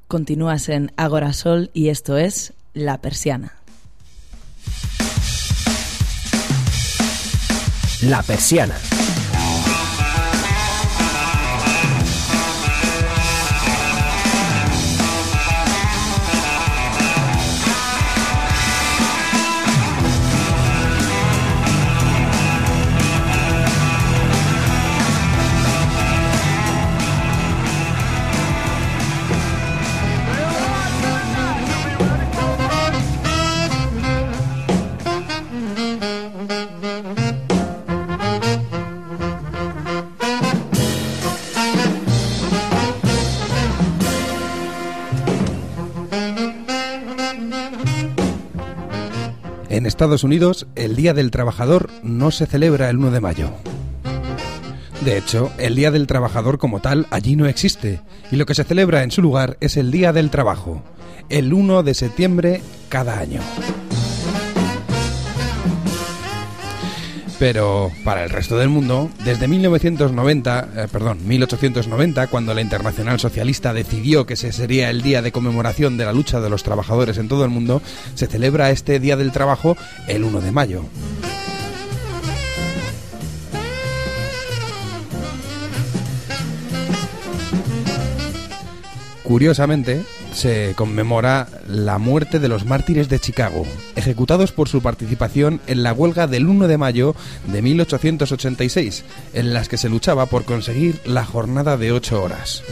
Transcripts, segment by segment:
Continúas en Agora Sol y esto es La Persiana. La Persiana. En Estados Unidos, el Día del Trabajador no se celebra el 1 de mayo. De hecho, el Día del Trabajador como tal allí no existe, y lo que se celebra en su lugar es el Día del Trabajo, el 1 de septiembre cada año. Pero para el resto del mundo, desde 1890, cuando la Internacional Socialista decidió que ese sería el día de conmemoración de la lucha de los trabajadores en todo el mundo, se celebra este Día del Trabajo el 1 de mayo. Curiosamente, se conmemora la muerte de los mártires de Chicago, ejecutados por su participación en la huelga del 1 de mayo de 1886, en las que se luchaba por conseguir la jornada de 8 horas.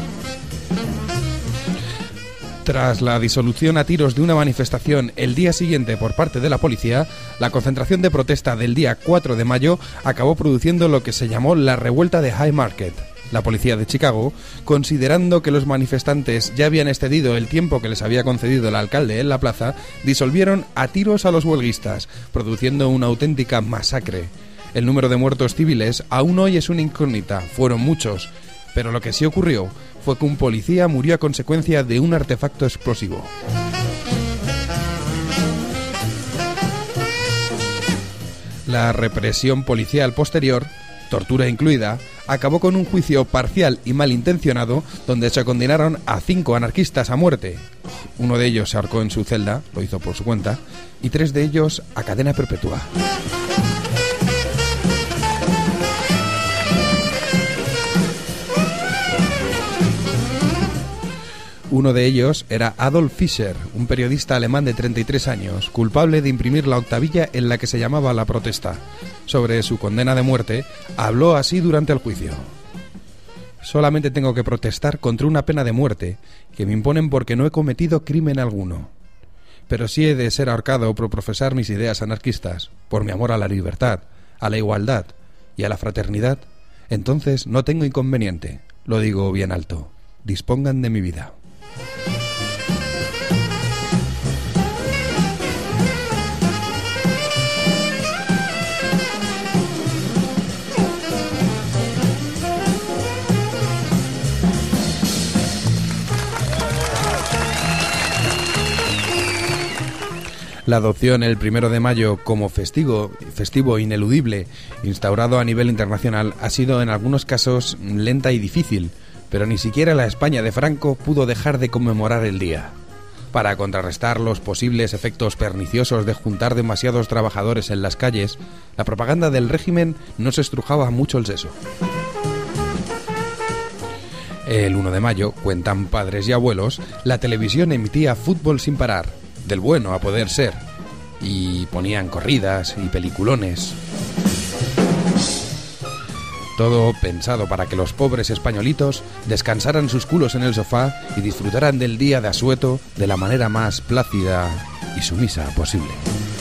Tras la disolución a tiros de una manifestación el día siguiente por parte de la policía, la concentración de protesta del día 4 de mayo acabó produciendo lo que se llamó la revuelta de Haymarket. La policía de Chicago, considerando que los manifestantes ya habían excedido el tiempo que les había concedido el alcalde en la plaza, disolvieron a tiros a los huelguistas, produciendo una auténtica masacre. El número de muertos civiles aún hoy es una incógnita, fueron muchos, pero lo que sí ocurrió fue que un policía murió a consecuencia de un artefacto explosivo. La represión policial posterior, tortura incluida, acabó con un juicio parcial y malintencionado donde se condenaron a 5 anarquistas a muerte. Uno de ellos se ahorcó en su celda, lo hizo por su cuenta, y 3 de ellos a cadena perpetua. Uno de ellos era Adolf Fischer, un periodista alemán de 33 años, culpable de imprimir la octavilla en la que se llamaba La Protesta. Sobre su condena de muerte, habló así durante el juicio. Solamente tengo que protestar contra una pena de muerte que me imponen porque no he cometido crimen alguno. Pero si he de ser ahorcado por profesar mis ideas anarquistas, por mi amor a la libertad, a la igualdad y a la fraternidad, entonces no tengo inconveniente. Lo digo bien alto. Dispongan de mi vida. La adopción el 1 de mayo como festivo ineludible, instaurado a nivel internacional, ha sido en algunos casos lenta y difícil, pero ni siquiera la España de Franco pudo dejar de conmemorar el día. Para contrarrestar los posibles efectos perniciosos de juntar demasiados trabajadores en las calles, la propaganda del régimen no se estrujaba mucho el seso. El 1 de mayo, cuentan padres y abuelos, la televisión emitía fútbol sin parar, del bueno a poder ser, y ponían corridas y peliculones. Todo pensado para que los pobres españolitos descansaran sus culos en el sofá y disfrutaran del día de asueto de la manera más plácida y sumisa posible.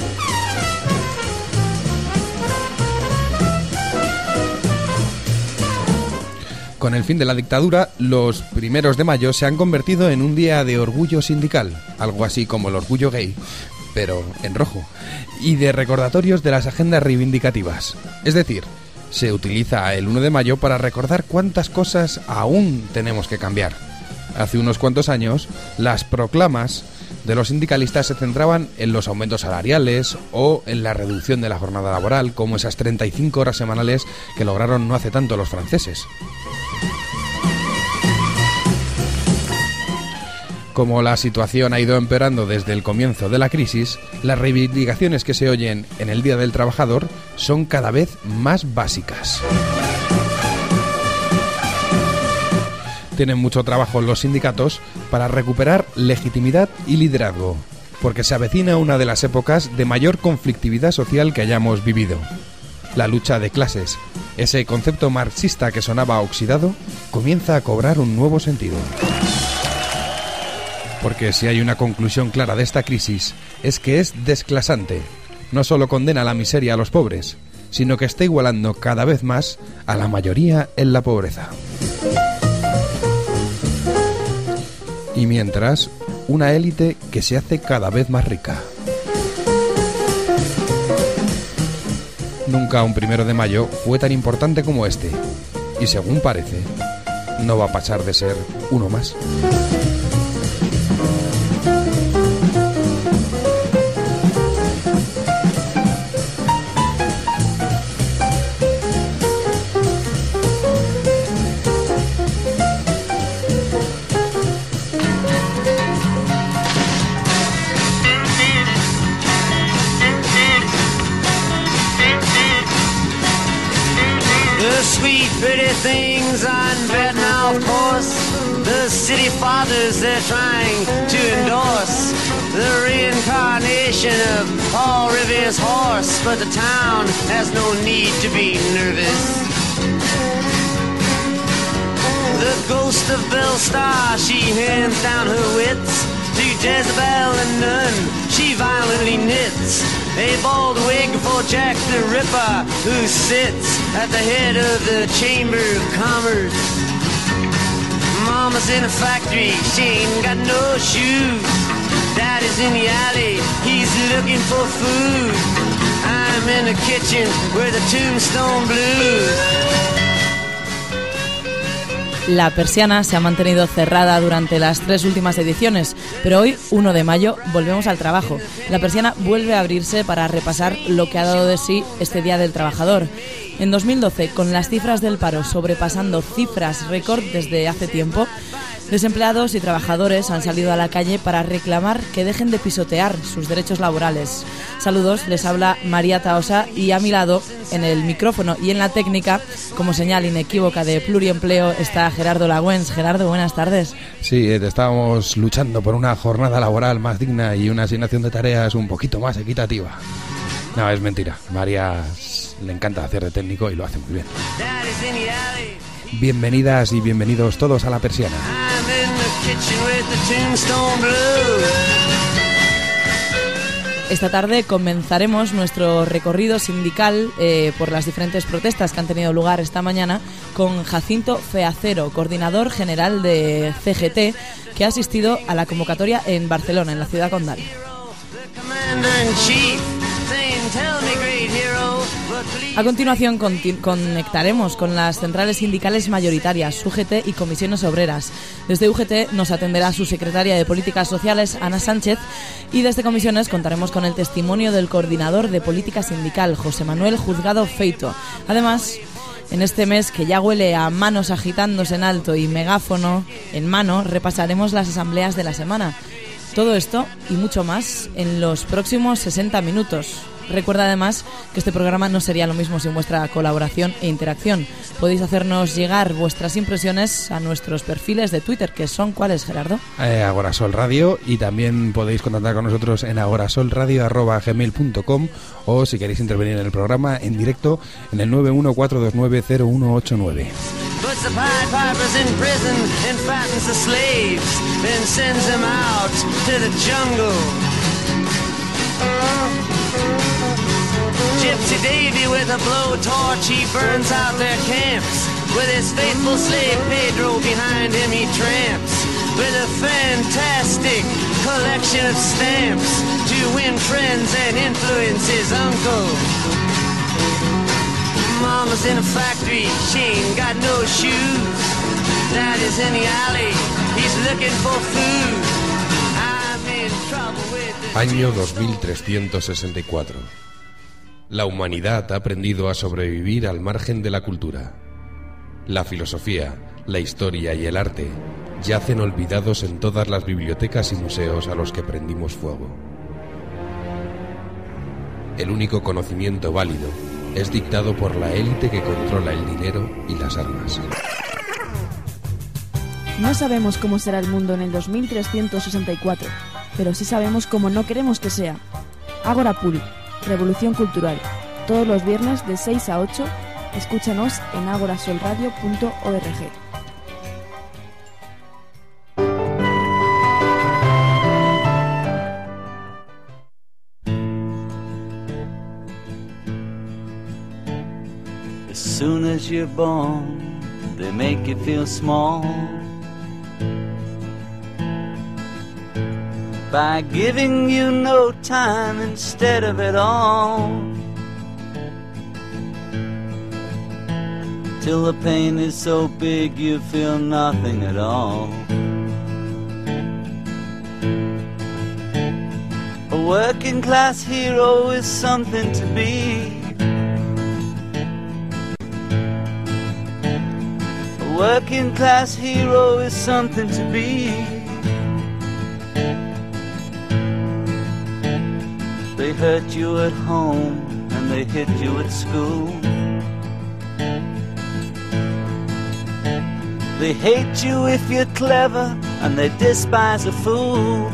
Con el fin de la dictadura, los 1 de mayo se han convertido en un día de orgullo sindical, algo así como el orgullo gay, pero en rojo, y de recordatorios de las agendas reivindicativas. Es decir, se utiliza el 1 de mayo para recordar cuántas cosas aún tenemos que cambiar. Hace unos cuantos años, las proclamas de los sindicalistas se centraban en los aumentos salariales o en la reducción de la jornada laboral, como esas 35 horas semanales que lograron no hace tanto los franceses. Como la situación ha ido empeorando desde el comienzo de la crisis, las reivindicaciones que se oyen en el Día del Trabajador son cada vez más básicas. Tienen mucho trabajo los sindicatos para recuperar legitimidad y liderazgo, porque se avecina una de las épocas de mayor conflictividad social que hayamos vivido. La lucha de clases, ese concepto marxista que sonaba oxidado, comienza a cobrar un nuevo sentido. Porque si hay una conclusión clara de esta crisis, es que es desclasante. No solo condena la miseria a los pobres, sino que está igualando cada vez más a la mayoría en la pobreza. Y mientras, una élite que se hace cada vez más rica. Nunca un 1 de mayo fue tan importante como este, y según parece, no va a pasar de ser uno más. Pretty things on Vietnam, of course. The city fathers they're trying to endorse the reincarnation of Paul Revere's horse, but the town has no need to be nervous. The ghost of Belle Starr, she hands down her wits to Jezebel and none she violently knits a bald wig for Jack the Ripper, who sits at the head of the Chamber of Commerce. Mama's in a factory, she ain't got no shoes. Daddy's in the alley, he's looking for food. I'm in the kitchen where the Tombstone Blues. La persiana se ha mantenido cerrada durante las 3 últimas ediciones, pero hoy, 1 de mayo, volvemos al trabajo. La persiana vuelve a abrirse para repasar lo que ha dado de sí este Día del Trabajador. En 2012, con las cifras del paro sobrepasando cifras récord desde hace tiempo, desempleados y trabajadores han salido a la calle para reclamar que dejen de pisotear sus derechos laborales. Saludos, les habla María Taosa y a mi lado, en el micrófono y en la técnica, como señal inequívoca de pluriempleo, está Gerardo Lagüens. Gerardo, buenas tardes. Sí, estábamos luchando por una jornada laboral más digna y una asignación de tareas un poquito más equitativa. No, es mentira. María le encanta hacer de técnico y lo hace muy bien. Bienvenidas y bienvenidos todos a La Persiana. Esta tarde comenzaremos nuestro recorrido sindical por las diferentes protestas que han tenido lugar esta mañana con Jacinto Feacero, coordinador general de CGT, que ha asistido a la convocatoria en Barcelona, en la ciudad condal. A continuación conectaremos con las centrales sindicales mayoritarias, UGT y comisiones obreras. Desde UGT nos atenderá su secretaria de Políticas Sociales, Ana Sánchez, y desde comisiones contaremos con el testimonio del coordinador de Política Sindical, José Manuel Juzgado Feito. Además, en este mes que ya huele a manos agitándose en alto y megáfono en mano, repasaremos las asambleas de la semana. Todo esto y mucho más en los próximos 60 minutos. Recuerda además que este programa no sería lo mismo sin vuestra colaboración e interacción. Podéis hacernos llegar vuestras impresiones a nuestros perfiles de Twitter, que son ¿cuáles, Gerardo? Agorasol Radio, y también podéis contactar con nosotros en agorasolradio@gmail.com, o si queréis intervenir en el programa en directo en el 914290189. Puts the Pied Pipers in prison and fattens the slaves, then sends them out to the jungle. Gypsy Davy with a blowtorch, he burns out their camps. With his faithful slave Pedro behind him he tramps. With a fantastic collection of stamps to win friends and influence his uncle. Mama's in a factory, she ain't got no shoes. Daddy's in the alley, he's looking for food. I'm in trouble with the Año 2364. La humanidad ha aprendido a sobrevivir al margen de la cultura. La filosofía, La historia y el arte yacen olvidados en todas las bibliotecas y museos a los que prendimos fuego. El único conocimiento válido es dictado por la élite que controla el dinero y las armas. No sabemos cómo será el mundo en el 2364, pero sí sabemos cómo no queremos que sea. Ágora Puri, Revolución Cultural. Todos los viernes de 6 a 8, escúchanos en agorasolradio.org. As soon as you're born, they make you feel small by giving you no time instead of it all, till the pain is so big you feel nothing at all. A working class hero is something to be. A working class hero is something to be. They hurt you at home and they hit you at school. They hate you if you're clever and they despise a fool.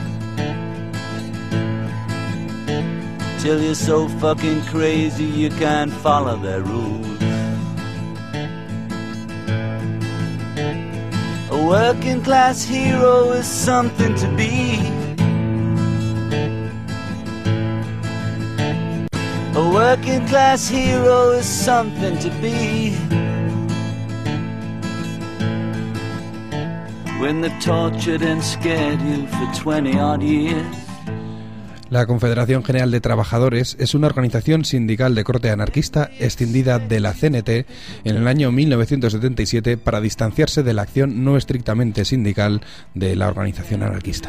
Till you're so fucking crazy you can't follow their rules. A working class hero is something to be. A working class hero is something to be. When they've tortured and scared you for 20 odd years. La Confederación General de Trabajadores es una organización sindical de corte anarquista escindida de la CNT en el año 1977 para distanciarse de la acción no estrictamente sindical de la organización anarquista.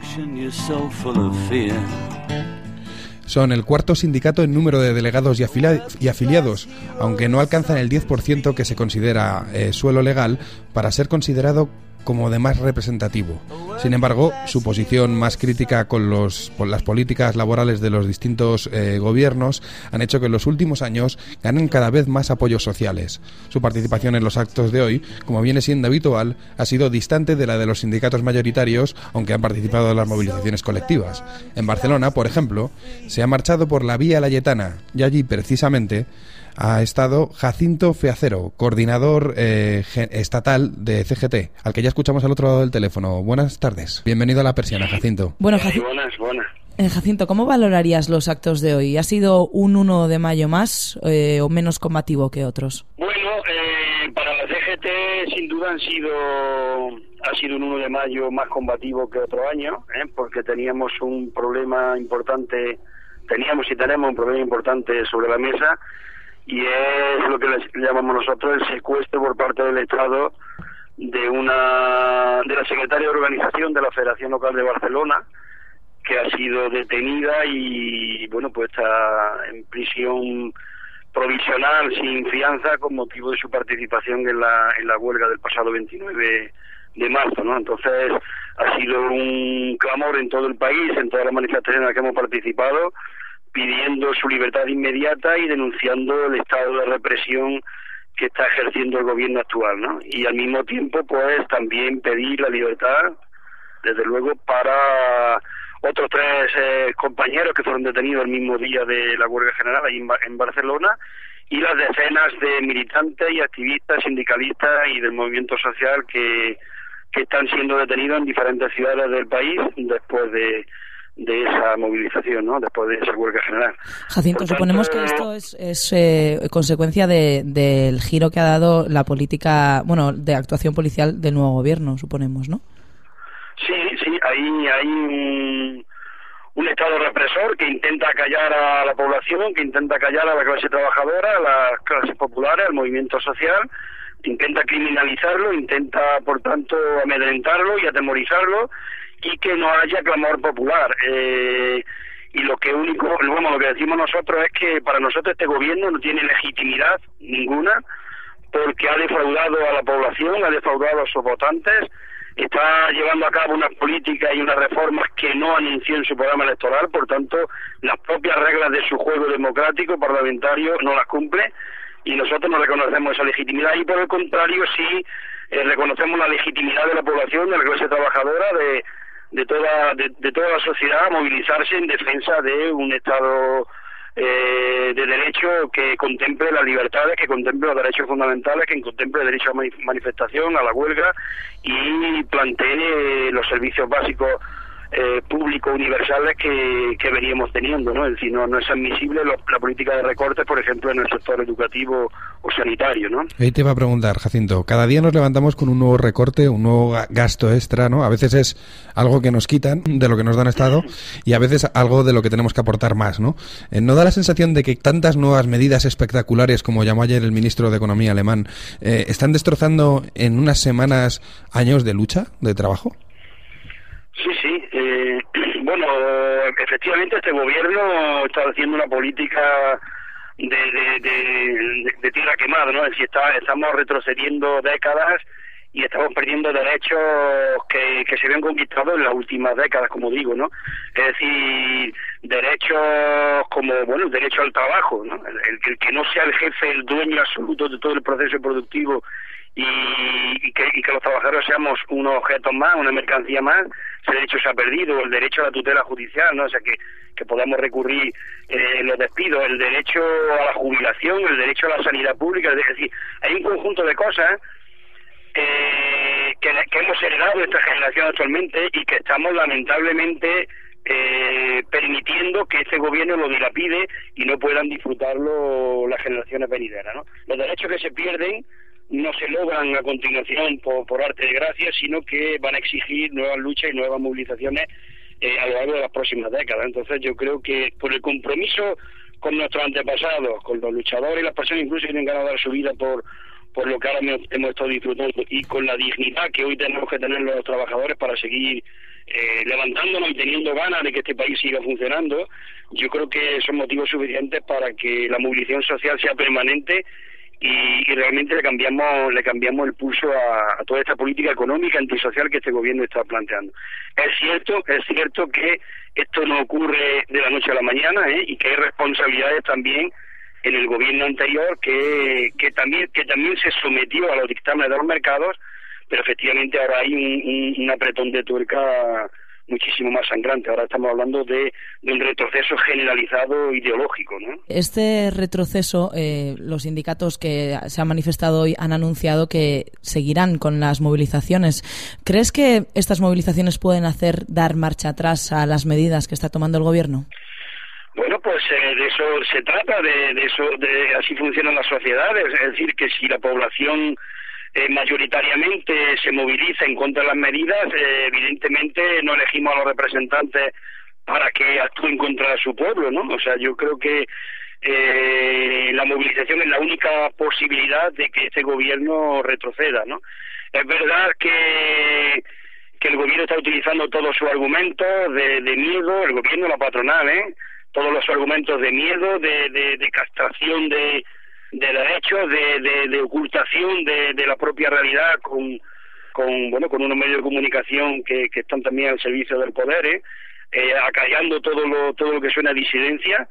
Son el cuarto sindicato en número de delegados y afiliados, aunque no alcanzan el 10% que se considera suelo legal para ser considerado como de más representativo. Sin embargo, su posición más crítica con las políticas laborales de los distintos gobiernos han hecho que en los últimos años ganen cada vez más apoyos sociales. Su participación en los actos de hoy, como viene siendo habitual, ha sido distante de la de los sindicatos mayoritarios, aunque han participado en las movilizaciones colectivas. En Barcelona, por ejemplo, se ha marchado por la Vía Layetana y allí, precisamente, ha estado Jacinto Feacero, coordinador estatal de CGT, al que ya escuchamos al otro lado del teléfono. Buenas tardes. Bienvenido a La Persiana, Jacinto. Bueno, Buenas. Jacinto, ¿cómo valorarías los actos de hoy? ¿Ha sido un 1 de mayo más o menos combativo que otros? Bueno, para la CGT sin duda ha sido un 1 de mayo más combativo que otro año, porque teníamos un problema importante, tenemos un problema importante sobre la mesa, y es lo que llamamos nosotros el secuestro por parte del Estado de la secretaria de organización de la Federación Local de Barcelona, que ha sido detenida y bueno, pues está en prisión provisional sin fianza con motivo de su participación en la huelga del pasado 29 de marzo, ¿no? Entonces ha sido un clamor en todo el país, en todas las manifestaciones en las que hemos participado, pidiendo su libertad inmediata y denunciando el estado de represión que está ejerciendo el gobierno actual, ¿no? Y al mismo tiempo, pues, también pedir la libertad, desde luego, para otros 3 compañeros que fueron detenidos el mismo día de la huelga general ahí en Barcelona, y las decenas de militantes y activistas, sindicalistas y del movimiento social que están siendo detenidos en diferentes ciudades del país después de esa movilización, ¿no? Después de esa huelga general. Jacinto, suponemos que esto es consecuencia del giro que ha dado la política, bueno, de actuación policial del nuevo gobierno, suponemos, ¿no? Sí, hay un Estado represor que intenta callar a la población, que intenta callar a la clase trabajadora, a las clases populares, al movimiento social, intenta criminalizarlo, intenta, por tanto, amedrentarlo y atemorizarlo, y que no haya clamor popular. Y lo que decimos nosotros es que para nosotros este gobierno no tiene legitimidad ninguna porque ha defraudado a la población, ha defraudado a sus votantes, está llevando a cabo unas políticas y unas reformas que no anunció en su programa electoral, por tanto, las propias reglas de su juego democrático parlamentario no las cumple, y nosotros no reconocemos esa legitimidad, y por el contrario sí reconocemos la legitimidad de la población, de la clase trabajadora, de toda la sociedad a movilizarse en defensa de un Estado de derecho que contemple las libertades, que contemple los derechos fundamentales, que contemple el derecho a manifestación, a la huelga, y plantee los servicios básicos públicos universales que veníamos teniendo, ¿no? Es decir, no es admisible la política de recortes, por ejemplo, en el sector educativo o sanitario, ¿no? Ahí te iba a preguntar, Jacinto, cada día nos levantamos con un nuevo recorte, un nuevo gasto extra, ¿no? A veces es algo que nos quitan de lo que nos dan Estado y a veces algo de lo que tenemos que aportar más, ¿no? ¿No da la sensación de que tantas nuevas medidas espectaculares, como llamó ayer el ministro de Economía alemán, están destrozando en unas semanas años de lucha, de trabajo? Sí. Bueno, efectivamente este gobierno está haciendo una política de tierra quemada, ¿no? Es decir, estamos retrocediendo décadas y estamos perdiendo derechos que se habían conquistado en las últimas décadas, como digo, ¿no? Es decir, derechos como, bueno, el derecho al trabajo, ¿no? El que no sea el jefe, el dueño absoluto de todo el proceso productivo y que los trabajadores seamos unos objetos más, una mercancía más. Ese derecho se ha perdido, el derecho a la tutela judicial, ¿no? O sea, que podamos recurrir los despidos, el derecho a la jubilación, el derecho a la sanidad pública. Es decir, hay un conjunto de cosas que hemos heredado de esta generación actualmente y que estamos lamentablemente permitiendo que este gobierno lo dilapide y no puedan disfrutarlo las generaciones venideras, ¿no? Los derechos que se pierden no se logran a continuación por arte de gracia, sino que van a exigir nuevas luchas y nuevas movilizaciones a lo largo de las próximas décadas. Entonces yo creo que por el compromiso con nuestros antepasados, con los luchadores y las personas incluso que tienen ganas de dar su vida por lo que ahora hemos estado disfrutando, y con la dignidad que hoy tenemos que tener los trabajadores para seguir levantándonos y teniendo ganas de que este país siga funcionando, yo creo que son motivos suficientes para que la movilización social sea permanente y realmente le cambiamos el pulso a toda esta política económica antisocial que este gobierno está planteando. Es cierto que esto no ocurre de la noche a la mañana, y que hay responsabilidades también en el gobierno anterior que también se sometió a los dictámenes de los mercados, pero efectivamente ahora hay un apretón de tuerca muchísimo más sangrante. Ahora estamos hablando de un retroceso generalizado ideológico, ¿no? Este retroceso, los sindicatos que se han manifestado hoy han anunciado que seguirán con las movilizaciones. ¿Crees que estas movilizaciones pueden hacer dar marcha atrás a las medidas que está tomando el gobierno? Bueno, pues de eso se trata, de así funcionan las sociedades. Es decir, que si la población mayoritariamente se moviliza en contra de las medidas, evidentemente no elegimos a los representantes para que actúen contra su pueblo, ¿no? O sea, yo creo que la movilización es la única posibilidad de que este gobierno retroceda, ¿no? Es verdad que el gobierno está utilizando todos sus argumentos de miedo, el gobierno, la patronal, todos los argumentos de miedo, de castración de derechos, de ocultación de la propia realidad con unos medios de comunicación que están también al servicio del poder, acallando todo lo que suena a disidencia,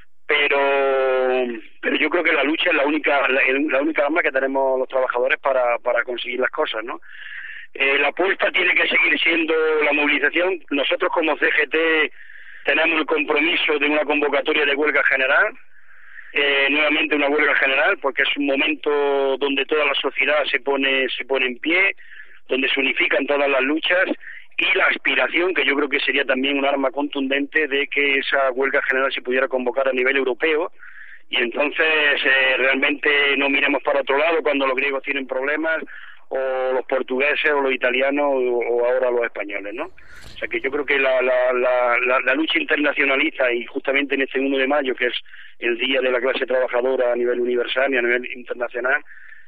pero yo creo que la lucha es la única arma que tenemos los trabajadores para conseguir las cosas, ¿no? La apuesta tiene que seguir siendo la movilización. Nosotros como CGT tenemos el compromiso de una convocatoria de huelga general, nuevamente una huelga general, porque es un momento donde toda la sociedad se pone en pie, donde se unifican todas las luchas, y la aspiración, que yo creo que sería también un arma contundente, de que esa huelga general se pudiera convocar a nivel europeo, y entonces realmente no miremos para otro lado cuando los griegos tienen problemas, o los portugueses, o los italianos, o ahora los españoles, ¿no? O sea que yo creo que la lucha internacionalista, y justamente en este 1 de mayo, que es el Día de la Clase Trabajadora a nivel universal y a nivel internacional,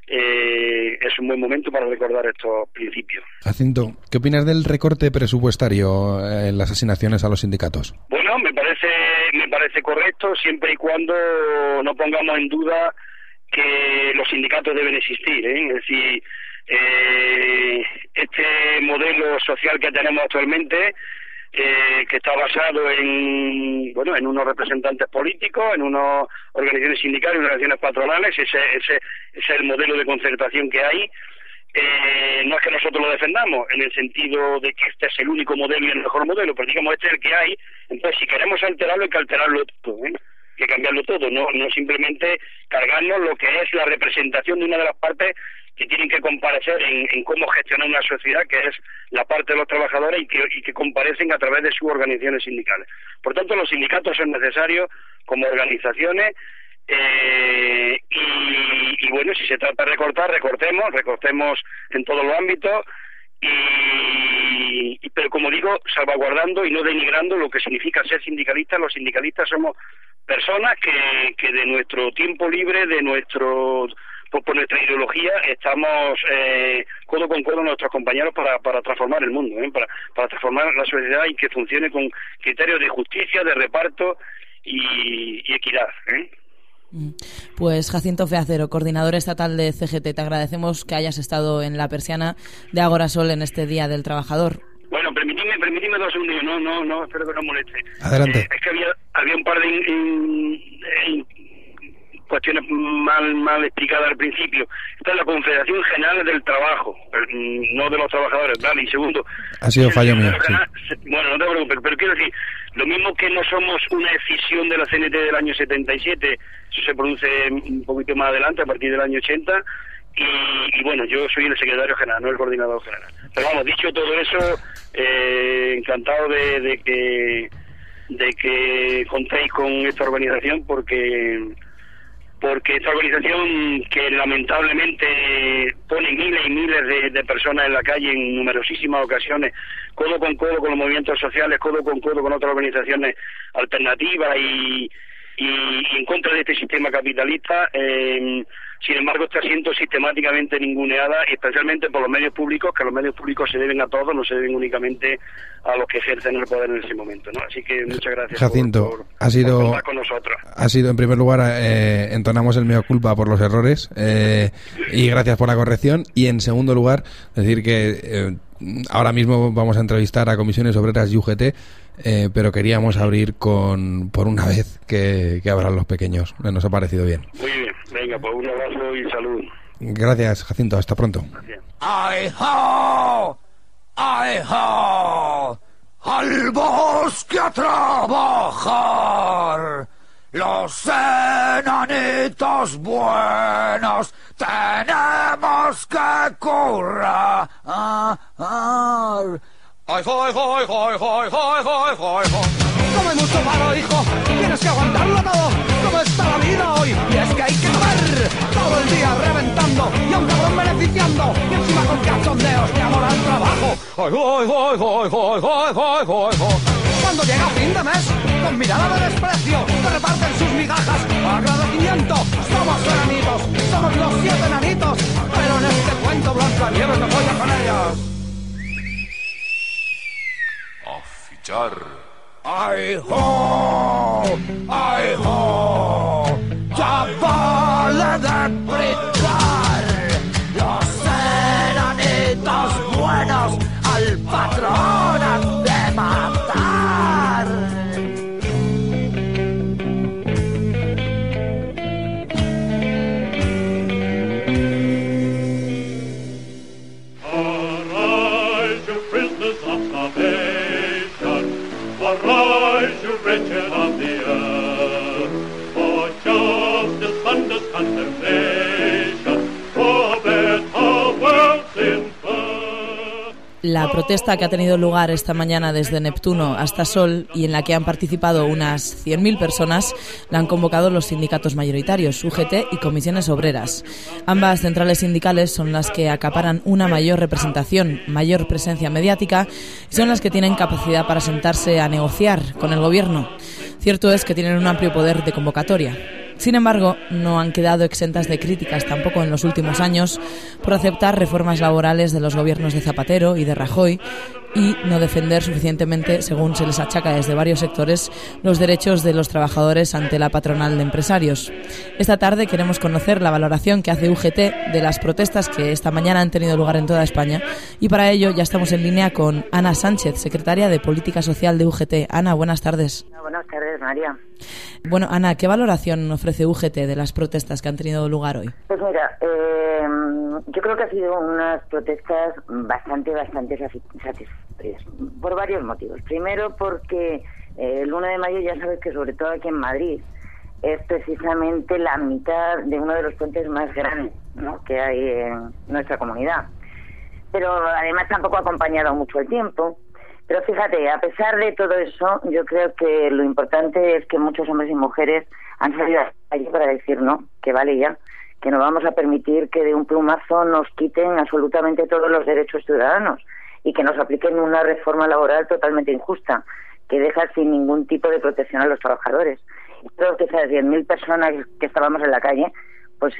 es un buen momento para recordar estos principios. Jacinto, ¿qué opinas del recorte presupuestario en las asignaciones a los sindicatos? Bueno, me parece correcto, siempre y cuando no pongamos en duda que los sindicatos deben existir, ¿eh? Es decir, este modelo social que tenemos actualmente, que está basado en unos representantes políticos, en unas organizaciones sindicales, en organizaciones patronales, ese es el modelo de concertación que hay. No es que nosotros lo defendamos en el sentido de que este es el único modelo y el mejor modelo, pero digamos este es el que hay. Entonces, si queremos alterarlo, hay que alterarlo todo, ¿eh? Hay que cambiarlo todo, no simplemente cargarnos lo que es la representación de una de las partes que tienen que comparecer en cómo gestionar una sociedad, que es la parte de los trabajadores, y que comparecen a través de sus organizaciones sindicales. Por tanto, los sindicatos son necesarios como organizaciones, y bueno, si se trata de recortar, recortemos en todos los ámbitos, pero como digo, salvaguardando y no denigrando lo que significa ser sindicalista. Los sindicalistas somos personas que de nuestro tiempo libre, por nuestra ideología, estamos codo con codo nuestros compañeros para transformar el mundo, para transformar la sociedad y que funcione con criterios de justicia, de reparto y equidad, ¿eh? Pues Jacinto Feacero, coordinador estatal de CGT, te agradecemos que hayas estado en la persiana de Agorasol en este Día del Trabajador. Bueno, permitidme 2 segundos, no, espero que no moleste. Adelante. Es que había un par de cuestiones mal explicadas al principio. Esta es la Confederación General del Trabajo, no de los trabajadores, ¿vale? Y segundo... Ha sido fallo mío, sí. Bueno, no te preocupes, pero quiero decir, lo mismo que no somos una escisión de la CNT del año 77, eso se produce un poquito más adelante, a partir del año 80, y bueno, yo soy el secretario general, no el coordinador general. Pero vamos, dicho todo eso, encantado de que contéis con esta organización, porque esta organización, que lamentablemente pone miles y miles de personas en la calle en numerosísimas ocasiones, codo con codo con los movimientos sociales, codo con codo con otras organizaciones alternativas y en contra de este sistema capitalista, sin embargo está siendo sistemáticamente ninguneada, especialmente por los medios públicos, que los medios públicos se deben a todos, no se deben únicamente a los que ejercen el poder en ese momento, ¿no? Así que muchas gracias, Jacinto, por contar con nosotros. Ha sido, en primer lugar, entonamos el mea culpa por los errores, y gracias por la corrección, y en segundo lugar, decir que ahora mismo vamos a entrevistar a Comisiones Obreras y UGT, pero queríamos abrir por una vez que abran los pequeños. Nos ha parecido bien. Muy bien, venga, pues un abrazo y salud. Gracias, Jacinto, hasta pronto. Gracias. ¡Ay-ho! ¡Ay-ho! ¡Al bosque a trabajar! Los enanitos buenos tenemos que currar. ¡Ay, hoy, hoy, hoy, hoy, hoy, hoy, hoy! No hay mucho malo, hijo, tienes que aguantarlo todo. ¿Cómo está la vida hoy? Y es que hay que comer todo el día reventando y a un cabrón beneficiando, y encima con cachondeos que amor al trabajo. ¡Ay, hoy, hoy, hoy, hoy, hoy, hoy, hoy! Cuando llega fin de mes, con mirada de desprecio, te reparten sus migajas. Agradecimiento, somos enanitos, somos los 7 enanitos, pero en este cuento Blancanieves no folla con ellos. A fichar. ¡Ay, ho! ¡Ay, ho! ¡Ya vale de brincar! Los enanitos buenos al patrón han de matar. Arise, you prisoners of salvation, arise, you wretched of the earth, for justice thunders condemnation, for better world since birth. La protesta que ha tenido lugar esta mañana desde Neptuno hasta Sol, y en la que han participado unas 100.000 personas, la han convocado los sindicatos mayoritarios, UGT y Comisiones Obreras. Ambas centrales sindicales son las que acaparan una mayor representación, mayor presencia mediática, y son las que tienen capacidad para sentarse a negociar con el gobierno. Cierto es que tienen un amplio poder de convocatoria. Sin embargo, no han quedado exentas de críticas tampoco en los últimos años por aceptar reformas laborales de los gobiernos de Zapatero y de Rajoy, y no defender suficientemente, según se les achaca desde varios sectores, los derechos de los trabajadores ante la patronal de empresarios. Esta tarde queremos conocer la valoración que hace UGT de las protestas que esta mañana han tenido lugar en toda España, y para ello ya estamos en línea con Ana Sánchez, secretaria de Política Social de UGT. Ana, buenas tardes. Buenas tardes, María. Bueno, Ana, ¿qué valoración ofrece UGT de las protestas que han tenido lugar hoy? Pues mira, yo creo que ha sido unas protestas bastante satisfactorias, por varios motivos. Primero, porque el 1 de mayo ya sabes que sobre todo aquí en Madrid es precisamente la mitad de uno de los puentes más grandes, ¿no?, que hay en nuestra comunidad. Pero además tampoco ha acompañado mucho el tiempo. Pero fíjate, a pesar de todo eso, yo creo que lo importante es que muchos hombres y mujeres han salido allí para decir no, que vale ya, que no vamos a permitir que de un plumazo nos quiten absolutamente todos los derechos ciudadanos y que nos apliquen una reforma laboral totalmente injusta, que deja sin ningún tipo de protección a los trabajadores. Creo que esas 10.000 personas que estábamos en la calle, pues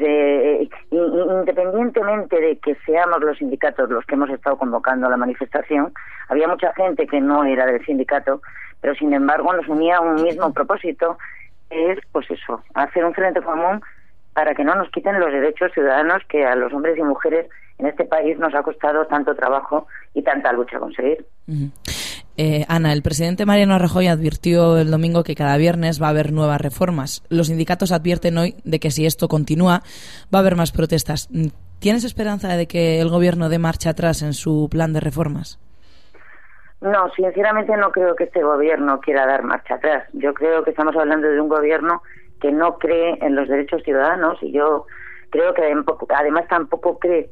independientemente de que seamos los sindicatos los que hemos estado convocando la manifestación, había mucha gente que no era del sindicato, pero sin embargo nos unía un mismo propósito, que es pues eso, hacer un frente común para que no nos quiten los derechos ciudadanos que a los hombres y mujeres en este país nos ha costado tanto trabajo y tanta lucha conseguir. Uh-huh. Ana, el presidente Mariano Rajoy advirtió el domingo que cada viernes va a haber nuevas reformas. Los sindicatos advierten hoy de que si esto continúa va a haber más protestas. ¿Tienes esperanza de que el gobierno dé marcha atrás en su plan de reformas? No, sinceramente no creo que este gobierno quiera dar marcha atrás. Yo creo que estamos hablando de un gobierno que no cree en los derechos ciudadanos, y yo creo que además tampoco cree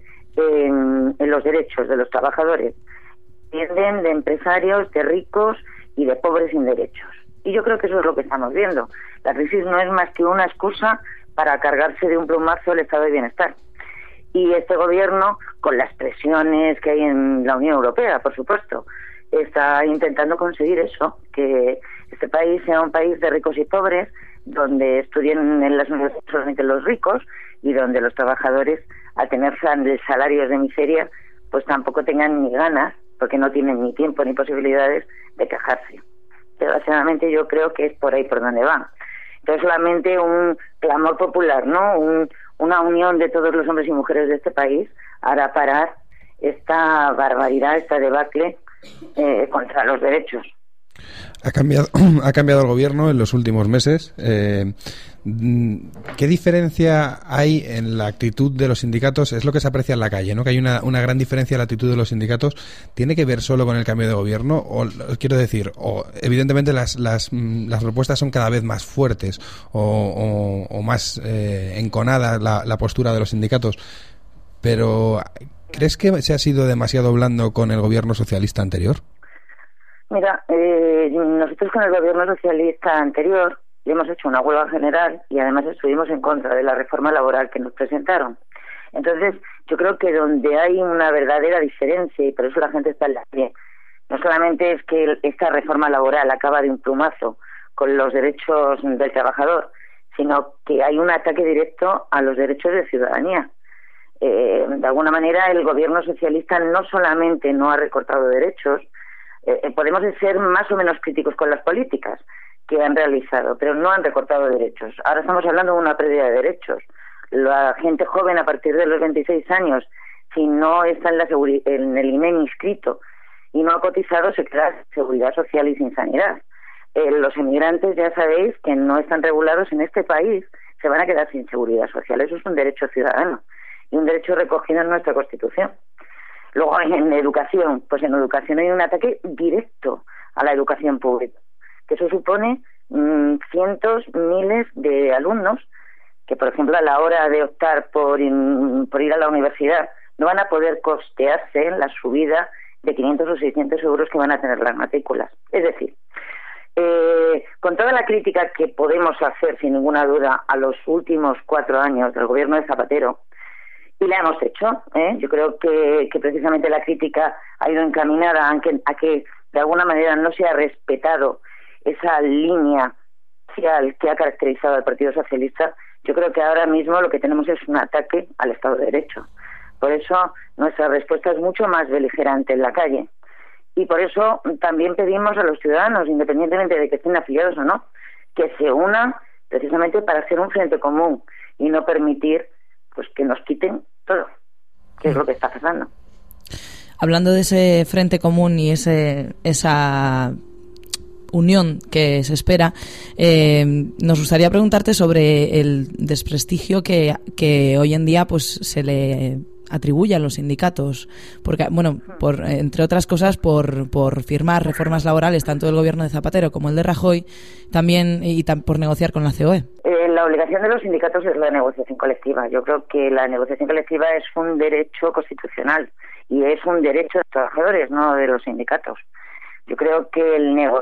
en los derechos de los trabajadores. Dependen de empresarios, de ricos y de pobres sin derechos. Y yo creo que eso es lo que estamos viendo. La crisis no es más que una excusa para cargarse de un plumazo el estado de bienestar. Y este gobierno, con las presiones que hay en la Unión Europea, por supuesto, está intentando conseguir eso, que este país sea un país de ricos y pobres, donde estudien en las universidades solamente los ricos y donde los trabajadores, al tener salarios de miseria, pues tampoco tengan ni ganas, porque no tienen ni tiempo ni posibilidades de quejarse. Desgraciadamente yo creo que es por ahí por donde van. Entonces solamente un clamor popular, ¿no?, una unión de todos los hombres y mujeres de este país hará parar esta barbaridad, esta debacle contra los derechos. Ha cambiado el gobierno en los últimos meses. ¿Qué diferencia hay en la actitud de los sindicatos? Es lo que se aprecia en la calle, ¿no?, que hay una gran diferencia en la actitud de los sindicatos. ¿Tiene que ver solo con el cambio de gobierno? O quiero decir, evidentemente las propuestas son cada vez más fuertes o más enconada la postura de los sindicatos, pero ¿crees que se ha sido demasiado blando con el gobierno socialista anterior? Mira, nosotros con el gobierno socialista anterior le hemos hecho una huelga general y además estuvimos en contra de la reforma laboral que nos presentaron. Entonces, yo creo que donde hay una verdadera diferencia, y por eso la gente está en la calle, no solamente es que esta reforma laboral acaba de un plumazo con los derechos del trabajador, sino que hay un ataque directo a los derechos de ciudadanía. De alguna manera, el gobierno socialista no solamente no ha recortado derechos, podemos ser más o menos críticos con las políticas que han realizado, pero no han recortado derechos. Ahora estamos hablando de una pérdida de derechos. La gente joven a partir de los 26 años, si no está en el INEM inscrito y no ha cotizado, se queda sin seguridad social y sin sanidad. Los inmigrantes, ya sabéis, que no están regulados en este país, se van a quedar sin seguridad social. Eso es un derecho ciudadano y un derecho recogido en nuestra Constitución. Luego, en educación, pues en educación hay un ataque directo a la educación pública, que eso supone cientos, miles de alumnos que, por ejemplo, a la hora de optar por ir a la universidad, no van a poder costearse la subida de 500 o 600 euros que van a tener las matrículas. Es decir, con toda la crítica que podemos hacer, sin ninguna duda, a los últimos 4 años del gobierno de Zapatero, y la hemos hecho, yo creo que precisamente la crítica ha ido encaminada a que de alguna manera no se ha respetado esa línea social que ha caracterizado al Partido Socialista. Yo creo que ahora mismo lo que tenemos es un ataque al Estado de Derecho. Por eso nuestra respuesta es mucho más beligerante en la calle. Y por eso también pedimos a los ciudadanos, independientemente de que estén afiliados o no, que se unan precisamente para hacer un frente común y no permitir pues que nos quiten todo, que es lo que está pasando. Hablando de ese frente común y esa unión que se espera, nos gustaría preguntarte sobre el desprestigio que hoy en día pues se le atribuye a los sindicatos, porque entre otras cosas por firmar reformas laborales tanto del gobierno de Zapatero como el de Rajoy, también y por negociar con la COE. La obligación de los sindicatos es la negociación colectiva. Yo creo que la negociación colectiva es un derecho constitucional y es un derecho de los trabajadores, no de los sindicatos. Yo creo que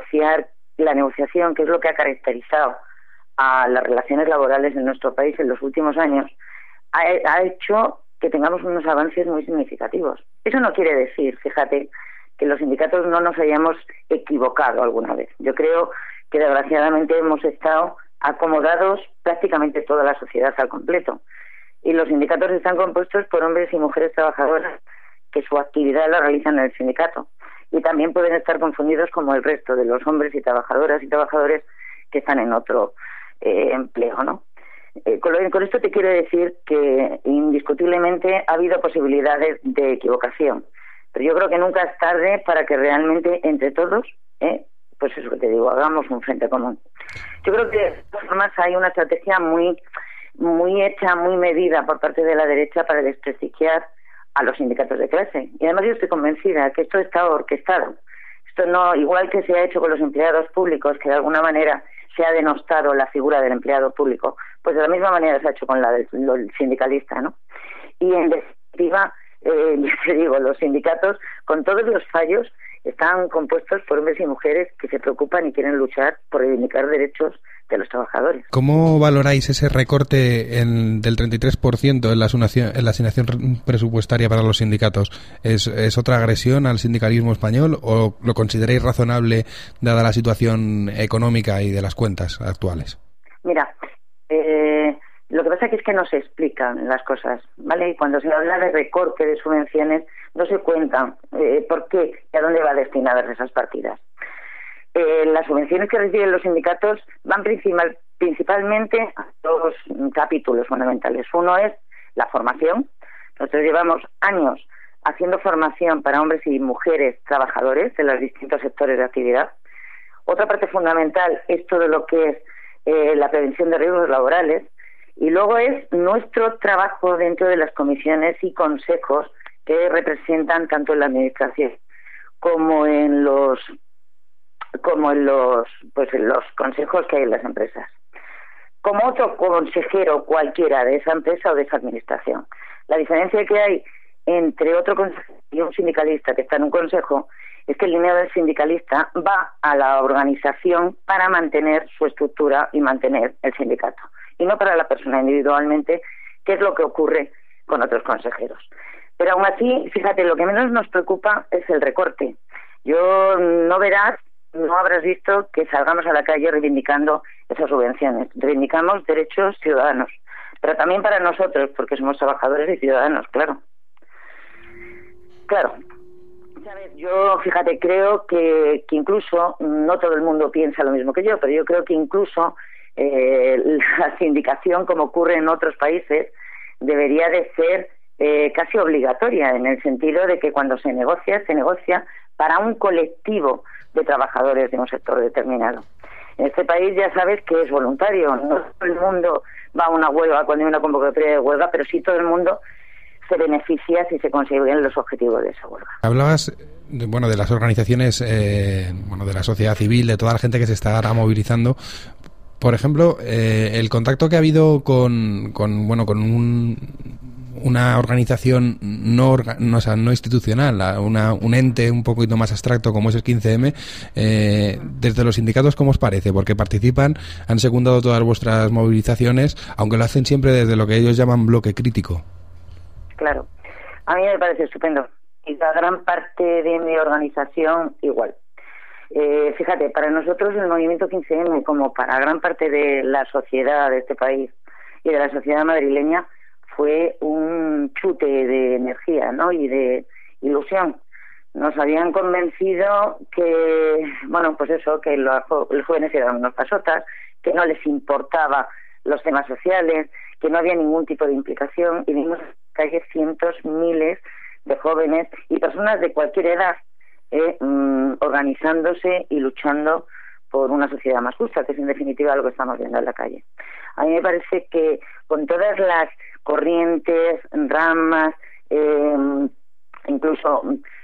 la negociación, que es lo que ha caracterizado a las relaciones laborales en nuestro país en los últimos años, ha hecho que tengamos unos avances muy significativos. Eso no quiere decir, fíjate, que los sindicatos no nos hayamos equivocado alguna vez. Yo creo que desgraciadamente hemos estado acomodados prácticamente toda la sociedad al completo. Y los sindicatos están compuestos por hombres y mujeres trabajadoras que su actividad la realizan en el sindicato. Y también pueden estar confundidos como el resto de los hombres y trabajadoras y trabajadores que están en otro empleo, ¿no? Con esto te quiero decir que indiscutiblemente ha habido posibilidades de equivocación, pero yo creo que nunca es tarde para que realmente entre todos, pues eso que te digo, hagamos un frente común. Yo creo que de todas formas hay una estrategia muy hecha, muy medida por parte de la derecha para desprestigiar a los sindicatos de clase. Y además yo estoy convencida que esto está orquestado. Esto no, igual que se ha hecho con los empleados públicos, que de alguna manera se ha denostado la figura del empleado público, pues de la misma manera se ha hecho con la del sindicalista, ¿no? Y en definitiva, yo te digo, los sindicatos, con todos los fallos, están compuestos por hombres y mujeres que se preocupan y quieren luchar por reivindicar derechos de los trabajadores. ¿Cómo valoráis ese recorte del 33% en la asignación presupuestaria para los sindicatos? ¿Es otra agresión al sindicalismo español o lo consideráis razonable dada la situación económica y de las cuentas actuales? Mira, lo que pasa es que no se explican las cosas, ¿vale? Y cuando se habla de recorte de subvenciones no se cuentan por qué y a dónde va destinadas esas partidas. Las subvenciones que reciben los sindicatos van principalmente a dos capítulos fundamentales. Uno es la formación. Nosotros llevamos años haciendo formación para hombres y mujeres trabajadores de los distintos sectores de actividad. Otra parte fundamental es todo lo que es la prevención de riesgos laborales. Y luego es nuestro trabajo dentro de las comisiones y consejos que representan tanto en la administración como en los consejos que hay en las empresas. Como otro consejero cualquiera de esa empresa o de esa administración. La diferencia que hay entre otro consejero y un sindicalista que está en un consejo es que el dinero del sindicalista va a la organización para mantener su estructura y mantener el sindicato, y no para la persona individualmente, que es lo que ocurre con otros consejeros. Pero aún así, fíjate, lo que menos nos preocupa es el recorte. No habrás visto que salgamos a la calle reivindicando esas subvenciones. Reivindicamos derechos ciudadanos, pero también para nosotros, porque somos trabajadores y ciudadanos, claro. ¿Sabes? Yo, fíjate, creo que incluso, no todo el mundo piensa lo mismo que yo, pero yo creo que incluso la sindicación, como ocurre en otros países, debería de ser casi obligatoria, en el sentido de que cuando se negocia para un colectivo de trabajadores de un sector determinado. En este país ya sabes que es voluntario, no todo el mundo va a una huelga cuando hay una convocatoria de huelga, pero sí todo el mundo se beneficia si se consiguen los objetivos de esa huelga. Hablabas de las organizaciones, de la sociedad civil, de toda la gente que se está ahora movilizando. Por ejemplo, el contacto que ha habido con una organización no institucional, un ente un poquito más abstracto como es el 15M, desde los sindicatos, ¿cómo os parece? Porque participan, han secundado todas vuestras movilizaciones, aunque lo hacen siempre desde lo que ellos llaman bloque crítico. Claro, a mí me parece estupendo, y la gran parte de mi organización igual. Fíjate, para nosotros el movimiento 15M, como para gran parte de la sociedad de este país y de la sociedad madrileña, fue un chute de energía, ¿no? Y de ilusión, nos habían convencido que, bueno, pues eso, que los jóvenes eran unos pasotas, que no les importaba los temas sociales, que no había ningún tipo de implicación, y vimos en la calle cientos, miles de jóvenes y personas de cualquier edad organizándose y luchando por una sociedad más justa, que es en definitiva lo que estamos viendo en la calle. A mí me parece que con todas las corrientes, ramas, incluso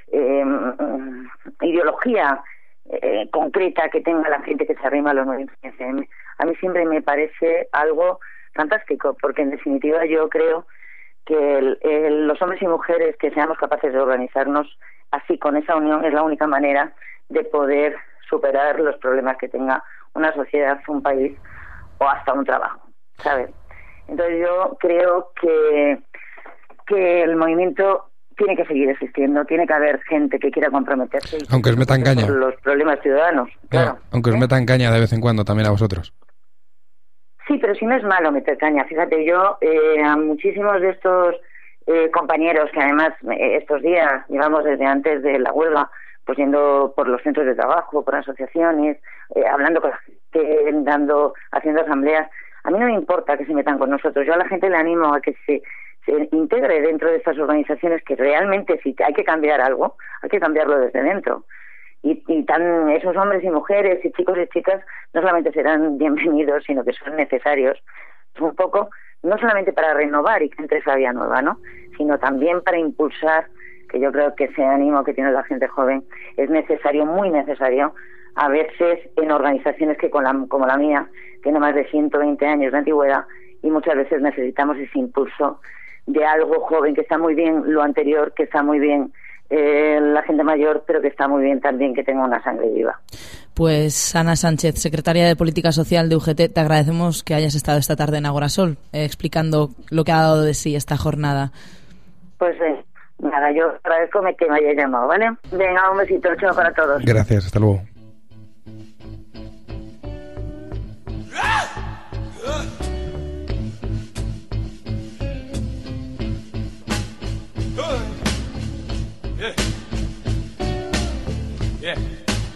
ideología concreta que tenga la gente que se arrima a los movimientos FM, a mí siempre me parece algo fantástico, porque en definitiva yo creo que los hombres y mujeres que seamos capaces de organizarnos así, con esa unión, es la única manera de poder superar los problemas que tenga una sociedad, un país o hasta un trabajo, ¿sabes? Entonces yo creo que el movimiento tiene que seguir existiendo, tiene que haber gente que quiera comprometerse. Aunque os metan caña. Por los problemas ciudadanos, claro. Aunque os metan caña de vez en cuando también a vosotros. Sí, pero sí no es malo meter caña. Fíjate, yo a muchísimos de estos compañeros que además estos días llevamos desde antes de la huelga, pues yendo por los centros de trabajo, por asociaciones, hablando con la gente, haciendo asambleas, a mí no me importa que se metan con nosotros. Yo a la gente le animo a que se integre dentro de estas organizaciones, que realmente si hay que cambiar algo, hay que cambiarlo desde dentro. Y esos hombres y mujeres y chicos y chicas no solamente serán bienvenidos, sino que son necesarios un poco, no solamente para renovar y que entre esa vía nueva, ¿no?, sino también para impulsar, que yo creo que ese ánimo que tiene la gente joven es necesario, muy necesario, a veces en organizaciones que como la mía tiene más de 120 años de antigüedad, y muchas veces necesitamos ese impulso de algo joven, que está muy bien lo anterior, que está muy bien la gente mayor, pero que está muy bien también que tenga una sangre viva. Pues Ana Sánchez, secretaria de Política Social de UGT, te agradecemos que hayas estado esta tarde en Agorasol explicando lo que ha dado de sí esta jornada. Pues nada, yo agradezco que me hayas llamado, ¿vale? Venga, un besito, chao para todos. Gracias, hasta luego. Yeah.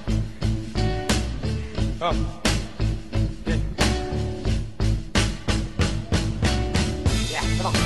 Oh. Yeah. Yeah, come on.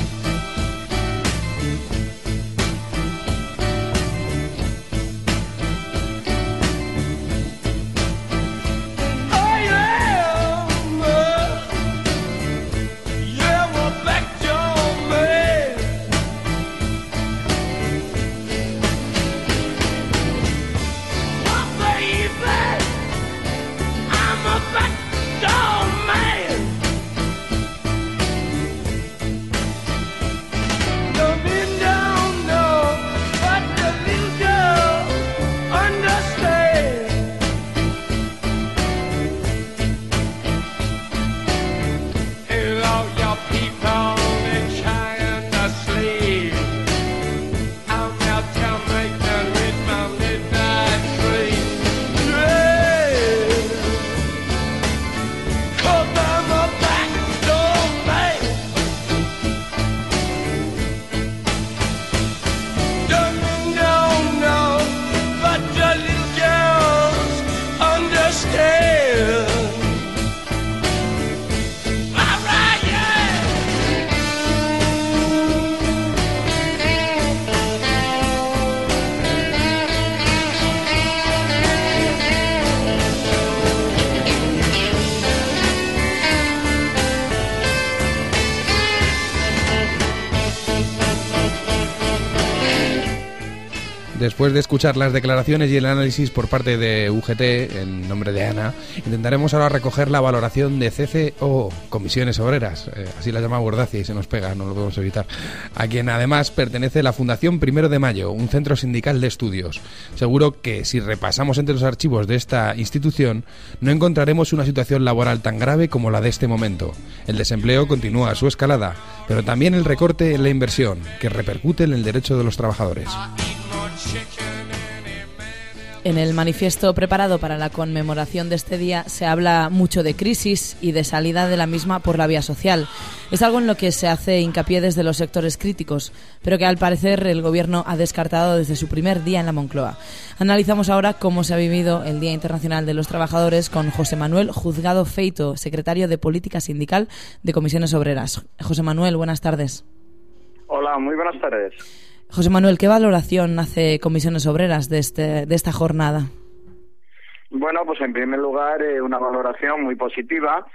Después de escuchar las declaraciones y el análisis por parte de UGT, en nombre de Ana, intentaremos ahora recoger la valoración de CCO, Comisiones Obreras, así la llama Bordacia y se nos pega, no lo podemos evitar, a quien además pertenece la Fundación 1 de Mayo, un centro sindical de estudios. Seguro que si repasamos entre los archivos de esta institución, no encontraremos una situación laboral tan grave como la de este momento. El desempleo continúa su escalada, pero también el recorte en la inversión, que repercute en el derecho de los trabajadores. En el manifiesto preparado para la conmemoración de este día se habla mucho de crisis y de salida de la misma por la vía social. Es algo en lo que se hace hincapié desde los sectores críticos, pero que al parecer el Gobierno ha descartado desde su primer día en la Moncloa. Analizamos ahora cómo se ha vivido el Día Internacional de los Trabajadores con José Manuel Juzgado Feito, secretario de Política Sindical de Comisiones Obreras. José Manuel, buenas tardes. Hola, muy buenas tardes. José Manuel, ¿qué valoración hace Comisiones Obreras de esta jornada? Bueno, pues en primer lugar, una valoración muy positiva.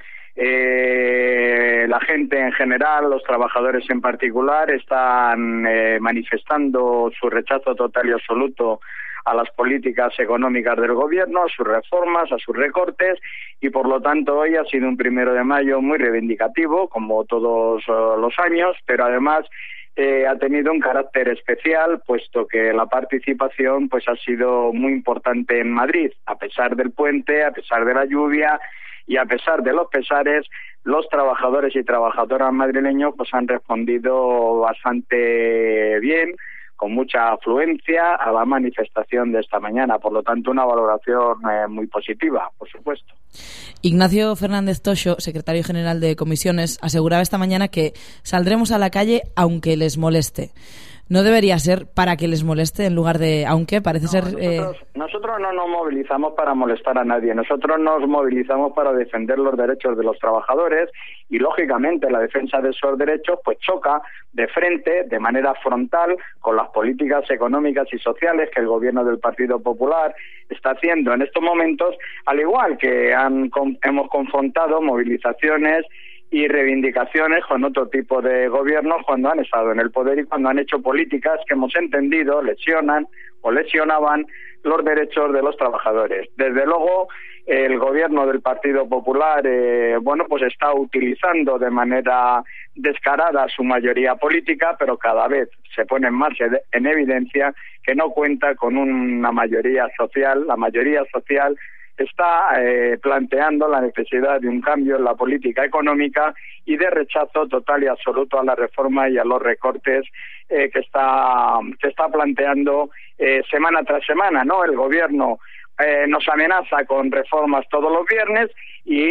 La gente en general, los trabajadores en particular, están manifestando su rechazo total y absoluto a las políticas económicas del Gobierno, a sus reformas, a sus recortes, y por lo tanto hoy ha sido un 1 de mayo muy reivindicativo, como todos los años, pero además ha tenido un carácter especial, puesto que la participación pues ha sido muy importante en Madrid. A pesar del puente, a pesar de la lluvia y a pesar de los pesares, los trabajadores y trabajadoras madrileños pues han respondido bastante bien, con mucha afluencia a la manifestación de esta mañana. Por lo tanto, una valoración muy positiva, por supuesto. Ignacio Fernández Toxo, secretario general de Comisiones, aseguraba esta mañana que saldremos a la calle aunque les moleste. ¿No debería ser para que les moleste en lugar de aunque? Parece ser... Nosotros no nos movilizamos para molestar a nadie. Nosotros nos movilizamos para defender los derechos de los trabajadores y, lógicamente, la defensa de esos derechos pues choca de frente, de manera frontal, con las políticas económicas y sociales que el Gobierno del Partido Popular está haciendo en estos momentos, al igual que hemos confrontado movilizaciones y reivindicaciones con otro tipo de gobiernos cuando han estado en el poder y cuando han hecho políticas que hemos entendido lesionan o lesionaban los derechos de los trabajadores. Desde luego, el gobierno del Partido Popular pues está utilizando de manera descarada su mayoría política, pero cada vez se pone más en evidencia que no cuenta con una mayoría social. La mayoría social está planteando la necesidad de un cambio en la política económica y de rechazo total y absoluto a la reforma y a los recortes que está planteando semana tras semana, ¿no? El Gobierno nos amenaza con reformas todos los viernes y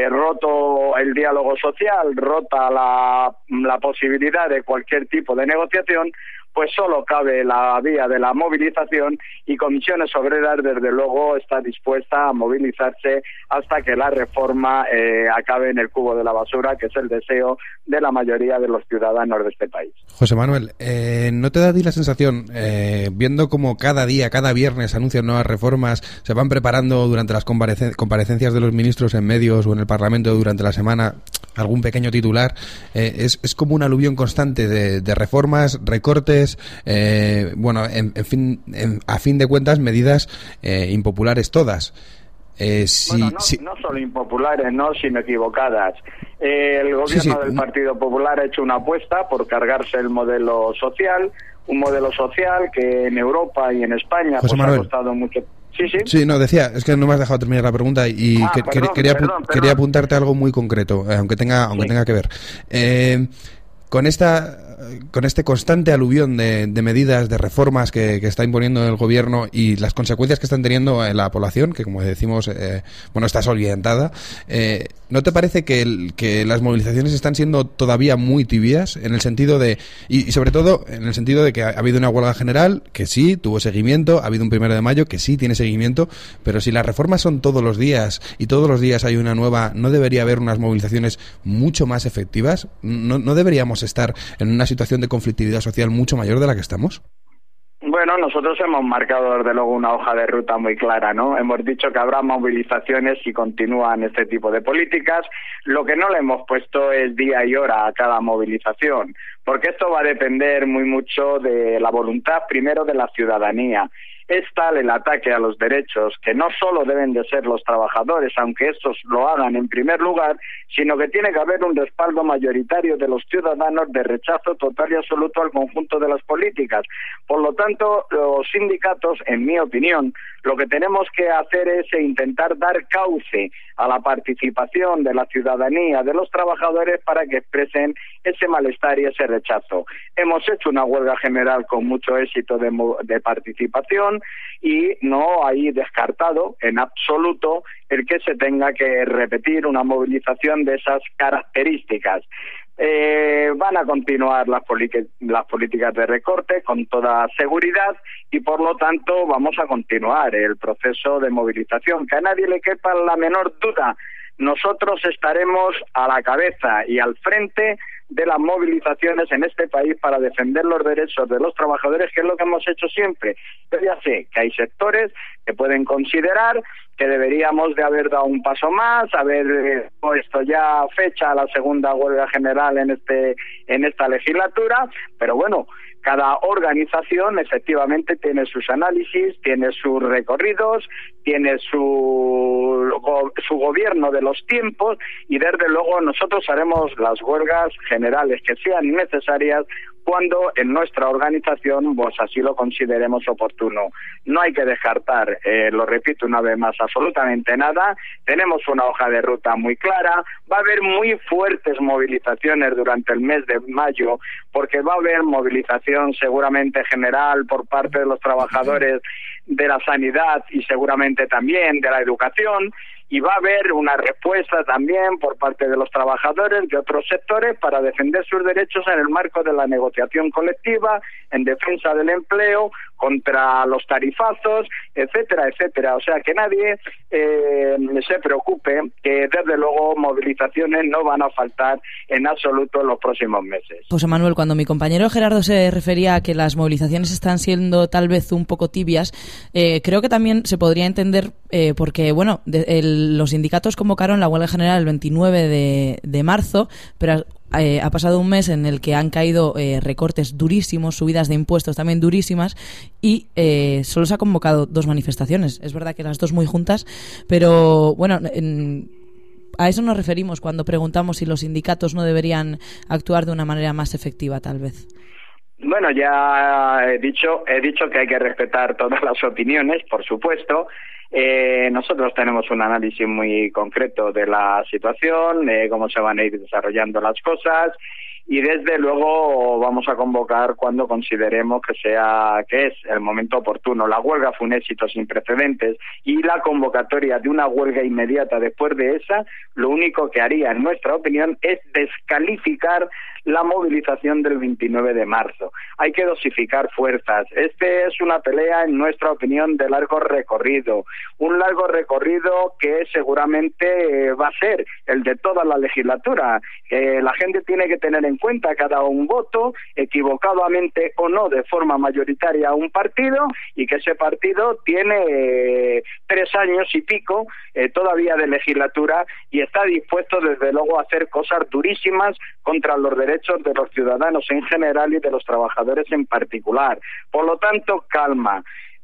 roto el diálogo social, rota la posibilidad de cualquier tipo de negociación, pues solo cabe la vía de la movilización y Comisiones Obreras, desde luego, está dispuesta a movilizarse hasta que la reforma acabe en el cubo de la basura, que es el deseo de la mayoría de los ciudadanos de este país. José Manuel, ¿no te da a ti la sensación, viendo como cada día, cada viernes anuncian nuevas reformas, se van preparando durante las comparecencias de los ministros en medios o en el Parlamento durante la semana, algún pequeño titular, es como un aluvión constante de reformas, recortes, a fin de cuentas, medidas impopulares todas. No solo impopulares, no, sino equivocadas. El gobierno del Partido Popular ha hecho una apuesta por cargarse el modelo social, un modelo social que en Europa y en España pues ha costado mucho. Sí, no, decía, es que no me has dejado terminar la pregunta y quería apuntarte algo muy concreto, aunque tenga que ver. Con este constante aluvión de medidas, de reformas que está imponiendo el Gobierno y las consecuencias que están teniendo en la población, que como decimos, está desorientada, ¿no te parece que las movilizaciones están siendo todavía muy tibias en el sentido de, y sobre todo en el sentido de que ha habido una huelga general que sí tuvo seguimiento, ha habido un 1 de mayo que sí tiene seguimiento, pero si las reformas son todos los días y todos los días hay una nueva, ¿no debería haber unas movilizaciones mucho más efectivas? ¿No deberíamos estar en una situación de conflictividad social mucho mayor de la que estamos? Bueno, nosotros hemos marcado desde luego una hoja de ruta muy clara, ¿no? Hemos dicho que habrá movilizaciones si continúan este tipo de políticas. Lo que no le hemos puesto es día y hora a cada movilización, porque esto va a depender muy mucho de la voluntad, primero, de la ciudadanía. Es tal el ataque a los derechos que no solo deben de ser los trabajadores, aunque estos lo hagan en primer lugar, sino que tiene que haber un respaldo mayoritario de los ciudadanos de rechazo total y absoluto al conjunto de las políticas. Por lo tanto, los sindicatos, en mi opinión, lo que tenemos que hacer es intentar dar cauce a la participación de la ciudadanía, de los trabajadores, para que expresen ese malestar y ese rechazo. Hemos hecho una huelga general con mucho éxito de participación y no hay descartado en absoluto el que se tenga que repetir una movilización de esas características. Van a continuar las políticas de recorte con toda seguridad y por lo tanto vamos a continuar el proceso de movilización. Que a nadie le quepa la menor duda, nosotros estaremos a la cabeza y al frente de las movilizaciones en este país para defender los derechos de los trabajadores, que es lo que hemos hecho siempre. Yo ya sé que hay sectores que pueden considerar que deberíamos de haber dado un paso más, haber puesto ya fecha a la segunda huelga general en esta legislatura, pero bueno, cada organización efectivamente tiene sus análisis, tiene sus recorridos, tiene su gobierno de los tiempos y desde luego nosotros haremos las huelgas generales que sean necesarias cuando en nuestra organización pues así lo consideremos oportuno. No hay que descartar, lo repito una vez más, absolutamente nada. Tenemos una hoja de ruta muy clara, va a haber muy fuertes movilizaciones durante el mes de mayo, porque va a haber movilización seguramente general por parte de los trabajadores de la sanidad y seguramente también de la educación, y va a haber una respuesta también por parte de los trabajadores de otros sectores para defender sus derechos en el marco de la negociación colectiva, en defensa del empleo, contra los tarifazos, etcétera, etcétera. O sea, que nadie se preocupe, que desde luego movilizaciones no van a faltar en absoluto en los próximos meses. José Manuel, cuando mi compañero Gerardo se refería a que las movilizaciones están siendo tal vez un poco tibias, creo que también se podría entender porque, bueno, los sindicatos convocaron la huelga general el 29 de marzo, pero ha pasado un mes en el que han caído recortes durísimos, subidas de impuestos también durísimas y solo se ha convocado 2 manifestaciones. Es verdad que las 2 muy juntas, pero bueno, a eso nos referimos cuando preguntamos si los sindicatos no deberían actuar de una manera más efectiva, tal vez. Bueno, ya he dicho que hay que respetar todas las opiniones, por supuesto. Nosotros tenemos un análisis muy concreto de la situación, cómo se van a ir desarrollando las cosas y desde luego vamos a convocar cuando consideremos que es el momento oportuno. La huelga fue un éxito sin precedentes y la convocatoria de una huelga inmediata después de esa, lo único que haría, en nuestra opinión, es descalificar la movilización del 29 de marzo. Hay que dosificar fuerzas. Es una pelea, en nuestra opinión, de largo recorrido. Un largo recorrido que seguramente va a ser el de toda la legislatura. La gente tiene que tener en cuenta que ha dado un voto, equivocadamente o no, de forma mayoritaria a un partido, y que ese partido tiene 3 años y pico todavía de legislatura y está dispuesto desde luego a hacer cosas durísimas contra los derechos de los ciudadanos en general y de los trabajadores en particular. Por lo tanto, calma,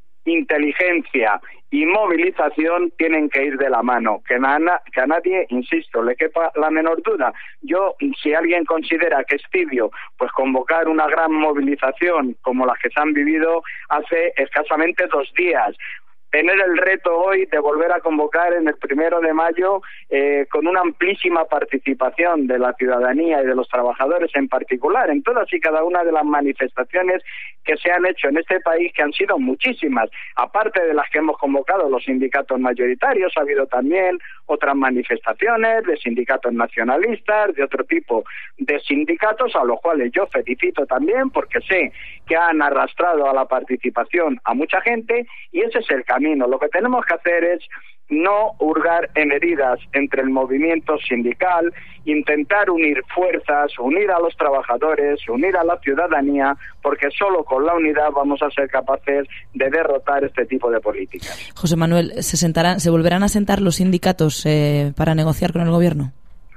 inteligencia y movilización tienen que ir de la mano, que a nadie, insisto, le quepa la menor duda. Yo, si alguien considera que es tibio, pues convocar una gran movilización como las que se han vivido hace escasamente 2 días, tener el reto hoy de volver a convocar en el 1 de mayo con una amplísima participación de la ciudadanía y de los trabajadores en particular, en todas y cada una de las manifestaciones que se han hecho en este país, que han sido muchísimas. Aparte de las que hemos convocado los sindicatos mayoritarios, ha habido también otras manifestaciones de sindicatos nacionalistas, de otro tipo de sindicatos, a los cuales yo felicito también, porque sé que han arrastrado a la participación a mucha gente, y ese es el camino. Lo que tenemos que hacer es no hurgar en heridas entre el movimiento sindical, intentar unir fuerzas, unir a los trabajadores, unir a la ciudadanía, porque solo con la unidad vamos a ser capaces de derrotar este tipo de políticas. José Manuel, ¿se volverán a sentar los sindicatos para negociar con el gobierno?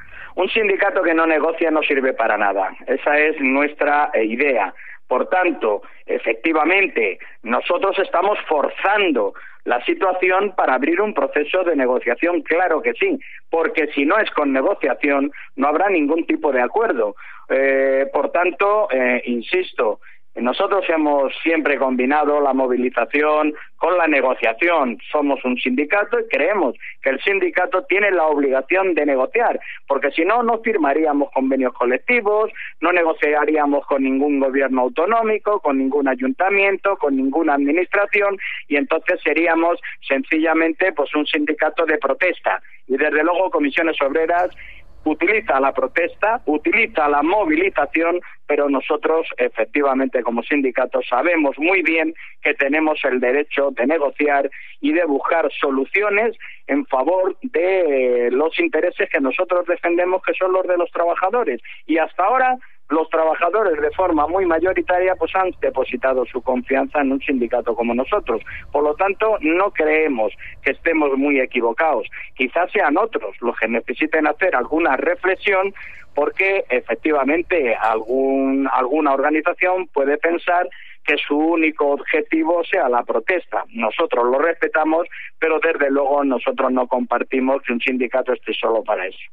Un sindicato que no negocia no sirve para nada. Esa es nuestra idea. Por tanto, efectivamente, nosotros estamos forzando la situación para abrir un proceso de negociación, claro que sí, porque si no es con negociación no habrá ningún tipo de acuerdo. Por tanto, insisto, Nosotros hemos siempre combinado la movilización con la negociación. Somos un sindicato y creemos que el sindicato tiene la obligación de negociar, porque si no, no firmaríamos convenios colectivos, no negociaríamos con ningún gobierno autonómico, con ningún ayuntamiento, con ninguna administración, y entonces seríamos sencillamente pues un sindicato de protesta. Y desde luego Comisiones Obreras utiliza la protesta, utiliza la movilización, pero nosotros efectivamente como sindicato sabemos muy bien que tenemos el derecho de negociar y de buscar soluciones en favor de los intereses que nosotros defendemos, que son los de los trabajadores. Y hasta ahora los trabajadores de forma muy mayoritaria pues han depositado su confianza en un sindicato como nosotros. Por lo tanto, no creemos que estemos muy equivocados. Quizás sean otros los que necesiten hacer alguna reflexión, porque efectivamente alguna organización puede pensar que su único objetivo sea la protesta. Nosotros lo respetamos, pero desde luego nosotros no compartimos que un sindicato esté solo para eso.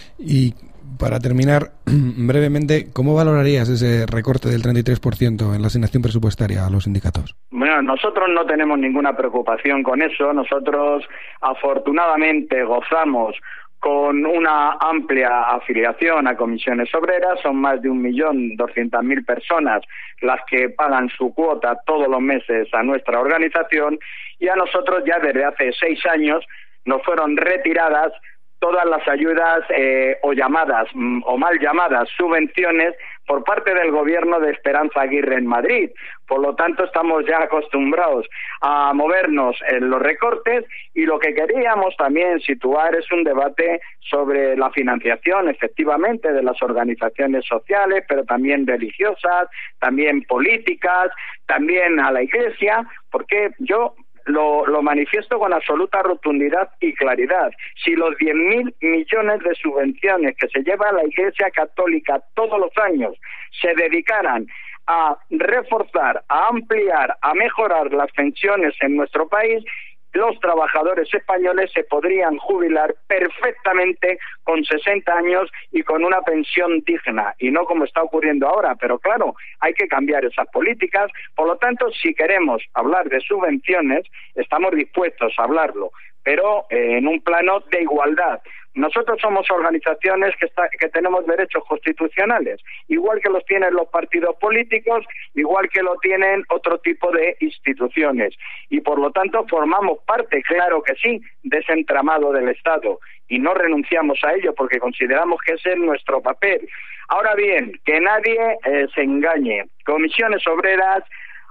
Y para terminar, brevemente, ¿cómo valorarías ese recorte del 33% en la asignación presupuestaria a los sindicatos? Bueno, nosotros no tenemos ninguna preocupación con eso. Nosotros afortunadamente gozamos con una amplia afiliación a Comisiones Obreras. Son más de 1.200.000 personas las que pagan su cuota todos los meses a nuestra organización, y a nosotros ya desde hace 6 años nos fueron retiradas todas las ayudas o llamadas o mal llamadas subvenciones por parte del gobierno de Esperanza Aguirre en Madrid. Por lo tanto, estamos ya acostumbrados a movernos en los recortes, y lo que queríamos también situar es un debate sobre la financiación, efectivamente, de las organizaciones sociales, pero también religiosas, también políticas, también a la Iglesia, porque yo lo manifiesto con absoluta rotundidad y claridad. Si los 10.000 millones de subvenciones que se lleva a la Iglesia Católica todos los años se dedicaran a reforzar, a ampliar, a mejorar las pensiones en nuestro país, los trabajadores españoles se podrían jubilar perfectamente con 60 años y con una pensión digna, y no como está ocurriendo ahora. Pero claro, hay que cambiar esas políticas. Por lo tanto, si queremos hablar de subvenciones, estamos dispuestos a hablarlo, pero en un plano de igualdad. Nosotros somos organizaciones que tenemos derechos constitucionales, igual que los tienen los partidos políticos, igual que lo tienen otro tipo de instituciones, y por lo tanto formamos parte, claro que sí, de ese entramado del Estado, y no renunciamos a ello porque consideramos que ese es nuestro papel. Ahora bien, que nadie se engañe. Comisiones Obreras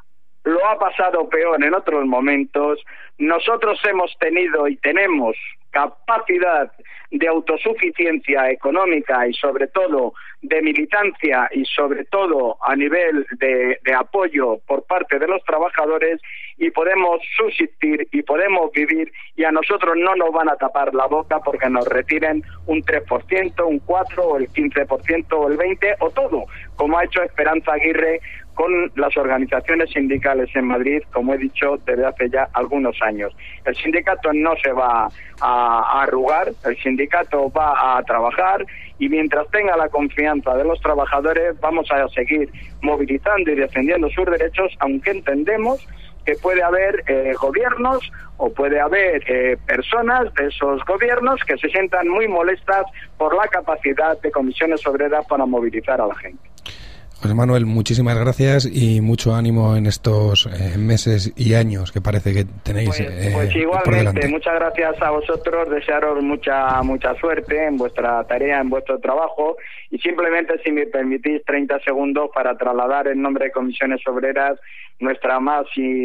lo ha pasado peor en otros momentos. Nosotros hemos tenido y tenemos capacidad de autosuficiencia económica y sobre todo de militancia y sobre todo a nivel de apoyo por parte de los trabajadores, y podemos subsistir y podemos vivir, y a nosotros no nos van a tapar la boca porque nos retiren un 3%, un 4% o el 15% o el 20% o todo, como ha hecho Esperanza Aguirre con las organizaciones sindicales en Madrid, como he dicho, desde hace ya algunos años. El sindicato no se va a arrugar, el sindicato va a trabajar, y mientras tenga la confianza de los trabajadores vamos a seguir movilizando y defendiendo sus derechos, aunque entendemos que puede haber gobiernos o puede haber personas de esos gobiernos que se sientan muy molestas por la capacidad de Comisiones Obreras para movilizar a la gente. José Manuel, muchísimas gracias y mucho ánimo en estos meses y años que parece que tenéis pues igualmente, por delante. Muchas gracias a vosotros, desearos mucha suerte en vuestra tarea, en vuestro trabajo, y simplemente, si me permitís 30 segundos para trasladar en nombre de Comisiones Obreras nuestra más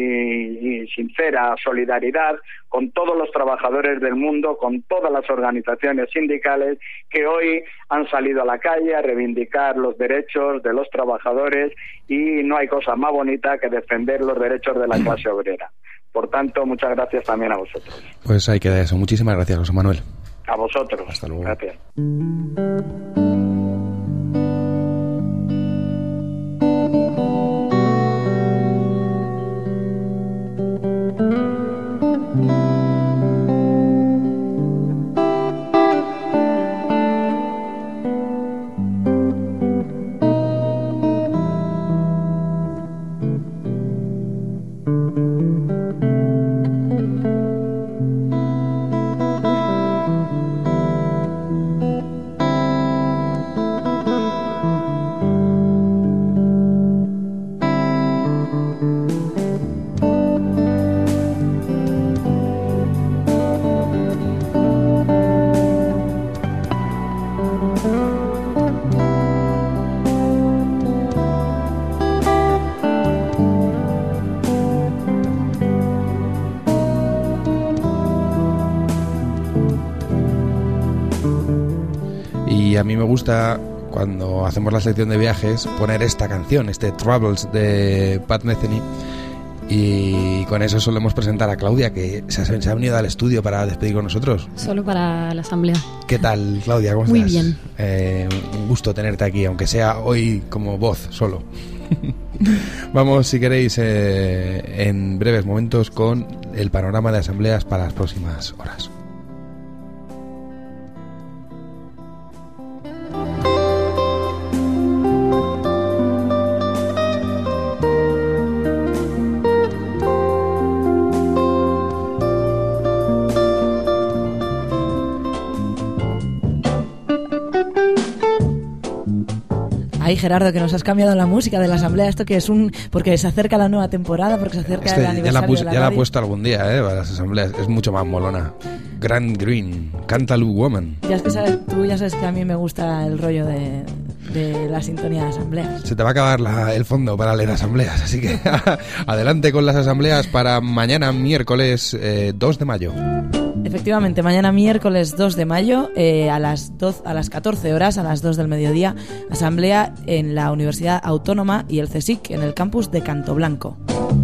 y sincera solidaridad con todos los trabajadores del mundo, con todas las organizaciones sindicales que hoy han salido a la calle a reivindicar los derechos de los trabajadores, y no hay cosa más bonita que defender los derechos de la clase obrera. Por tanto, muchas gracias también a vosotros. Pues ahí queda eso. Muchísimas gracias, José Manuel. A vosotros. Hasta luego. Gracias. Y a mí me gusta, cuando hacemos la sección de viajes, poner esta canción, este Travels de Pat Metheny. Y con eso solemos presentar a Claudia, que se ha venido al estudio para despedir con nosotros. Solo para la asamblea. ¿Qué tal, Claudia? ¿Cómo Muy estás? bien. Un gusto tenerte aquí, aunque sea hoy como voz solo. Vamos, si queréis, en breves momentos con el panorama de asambleas para las próximas horas. Ay, Gerardo, que nos has cambiado la música de la asamblea. Esto que es porque se acerca la nueva temporada, porque se acerca el aniversario de la ya la he radio. puesto algún día, para las asambleas. Es mucho más molona. Grand Green, Cantaloupe Woman. Ya es que tú ya sabes que a mí me gusta el rollo de la sintonía de asambleas. Se te va a acabar el fondo para leer asambleas, así que adelante con las asambleas para mañana miércoles 2 de mayo. Efectivamente, mañana miércoles 2 de mayo a las 14 horas, a las 2 del mediodía, asamblea en la Universidad Autónoma y el CSIC en el campus de Cantoblanco.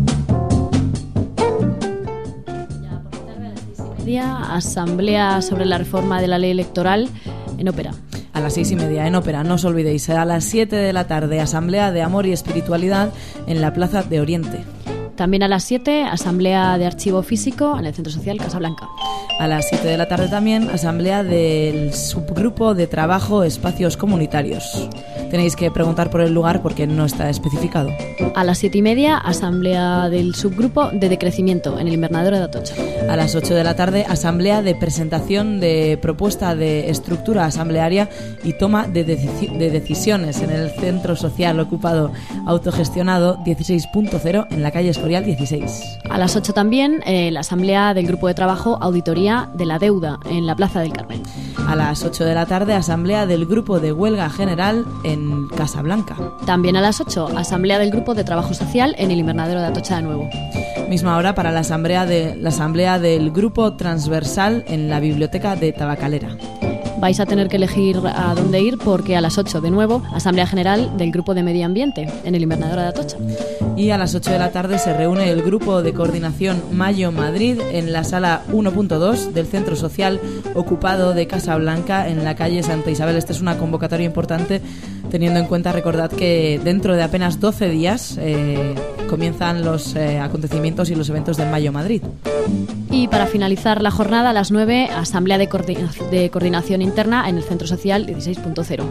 Asamblea sobre la reforma de la ley electoral en Ópera. A las 6:30 en Ópera, no os olvidéis. A las 7 de la tarde, asamblea de amor y espiritualidad en la Plaza de Oriente. También a las 7, asamblea de archivo físico en el Centro Social Casablanca. A las 7 de la tarde también, asamblea del subgrupo de trabajo espacios comunitarios. Tenéis que preguntar por el lugar porque no está especificado. A las 7:30, asamblea del subgrupo de decrecimiento en el invernadero de Atocha. A las 8 de la tarde, asamblea de presentación de propuesta de estructura asamblearia y toma de decisiones en el Centro Social Ocupado Autogestionado 16.0 en la calle Escorial 16. A las 8 también, la asamblea del grupo de trabajo Auditoría de la Deuda en la Plaza del Carmen. A las 8 de la tarde, asamblea del grupo de huelga general en Casablanca. También a las 8, asamblea del grupo de trabajo social en el invernadero de Atocha de nuevo. Misma hora para la asamblea del grupo transversal en la biblioteca de Tabacalera. Vais a tener que elegir a dónde ir porque a las 8 de nuevo, asamblea general del grupo de medio ambiente en el invernadero de Atocha. Y a las 8 de la tarde se reúne el grupo de coordinación Mayo Madrid en la sala 1.2 del Centro Social Ocupado de Casablanca en la calle Santa Isabel. Esta es una convocatoria importante teniendo en cuenta, recordad que dentro de apenas 12 días comienzan los acontecimientos y los eventos del Mayo Madrid. Y para finalizar la jornada, a las 9, asamblea de coordinación interna en el Centro Social 16.0.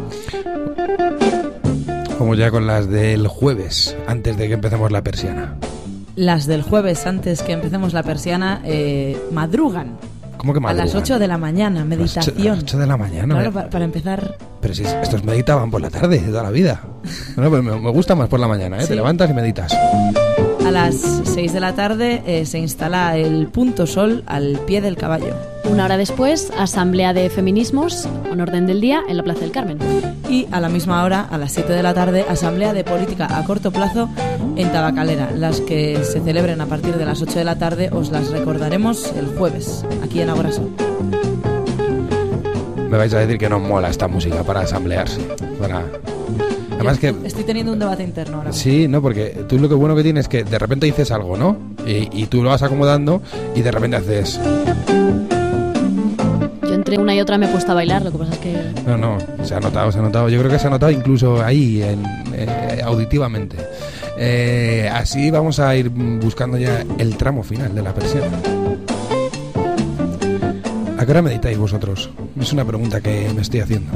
Vamos ya con las del jueves, antes de que empecemos la persiana. Las del jueves, antes que empecemos la persiana, madrugan. ¿Cómo que madrugan? A las 8 de la mañana, meditación. A las 8 de la mañana. Claro, para empezar. Pero si estos meditaban por la tarde, de toda la vida. Bueno, pues me gusta más por la mañana, ¿eh? Sí. Te levantas y meditas. A las 6 de la tarde se instala el punto sol al pie del caballo. Una hora después, asamblea de feminismos, en orden del día, en la Plaza del Carmen. Y a la misma hora, a las 7 de la tarde, asamblea de política a corto plazo en Tabacalera. Las que se celebren a partir de las 8 de la tarde os las recordaremos el jueves, aquí en Agora Sol. Me vais a decir que no mola esta música para asamblearse. Además que estoy teniendo un debate interno ahora. Sí, no, porque tú lo que bueno que tienes es que de repente dices algo, ¿no? Y tú lo vas acomodando y de repente haces... Yo entre una y otra me he puesto a bailar, lo que pasa es que... No, se ha notado. Yo creo que se ha notado incluso ahí, auditivamente. Así vamos a ir buscando ya el tramo final de la persiana. ¿A qué hora meditáis vosotros? Es una pregunta que me estoy haciendo.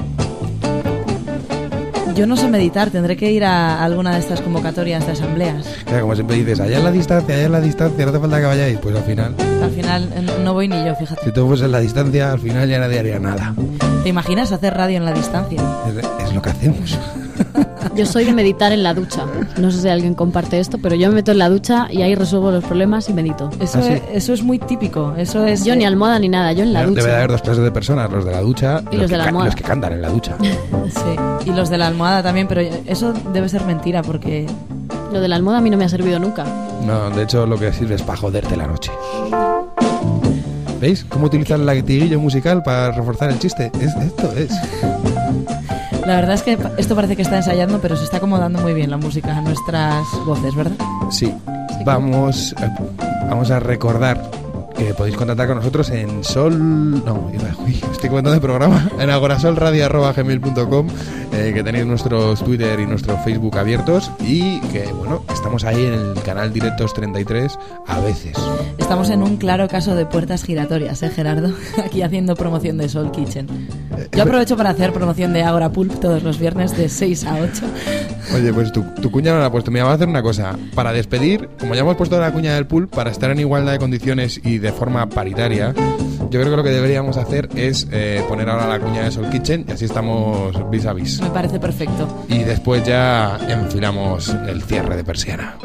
Yo no sé meditar, tendré que ir a alguna de estas convocatorias de asambleas. Claro, como siempre dices, allá en la distancia, no hace falta que vayáis, pues al final no voy ni yo, fíjate. Si tú fueses en la distancia, al final ya nadie haría nada. ¿Te imaginas hacer radio en la distancia? Es lo que hacemos. Yo soy de meditar en la ducha. No sé si alguien comparte esto, pero yo me meto en la ducha y ahí resuelvo los problemas y medito. Eso es muy típico. Yo ni almohada ni nada, yo en la ducha. Debe de haber dos clases de personas, los de la ducha y los de la almohada. Los que cantan en la ducha. Sí, y los de la almohada también, pero eso debe ser mentira porque... Lo de la almohada a mí no me ha servido nunca. No, de hecho lo que sirve es para joderte la noche. ¿Veis cómo utilizar el latiguillo musical para reforzar el chiste? Esto es. La verdad es que esto parece que está ensayando, pero se está acomodando muy bien la música a nuestras voces, ¿verdad? Sí. Vamos a recordar que podéis contactar con nosotros en estoy comentando el programa, en agorasolradio@gmail.com, que tenéis nuestros Twitter y nuestro Facebook abiertos y que, bueno, estamos ahí en el canal Directos 33 a veces. Estamos en un claro caso de puertas giratorias, Gerardo, aquí haciendo promoción de Soul Kitchen. Yo aprovecho para hacer promoción de Agora Pulp todos los viernes de 6 a 8. Oye, pues tu cuña no la ha puesto. Mira, vamos a hacer una cosa. Para despedir, como ya hemos puesto la cuña del Pulp, para estar en igualdad de condiciones y de forma paritaria, yo creo que lo que deberíamos hacer es poner ahora la cuña de Soul Kitchen y así estamos vis a vis. Me parece perfecto. Y después ya enfilamos el cierre de persiana.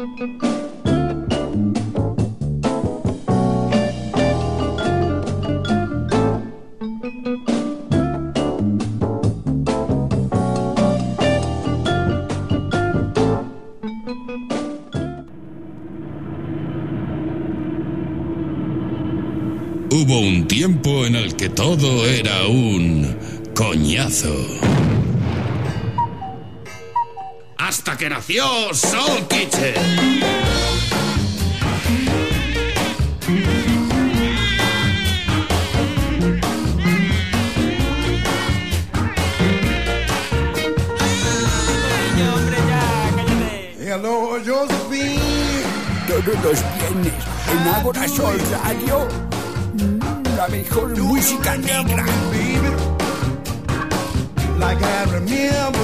Hubo un tiempo en el que todo era un coñazo. Hasta que nació Soul Kitchen. Hello, Josephine. Todos los viernes en Agora Sol Radio. La mejor música negra. Like I remember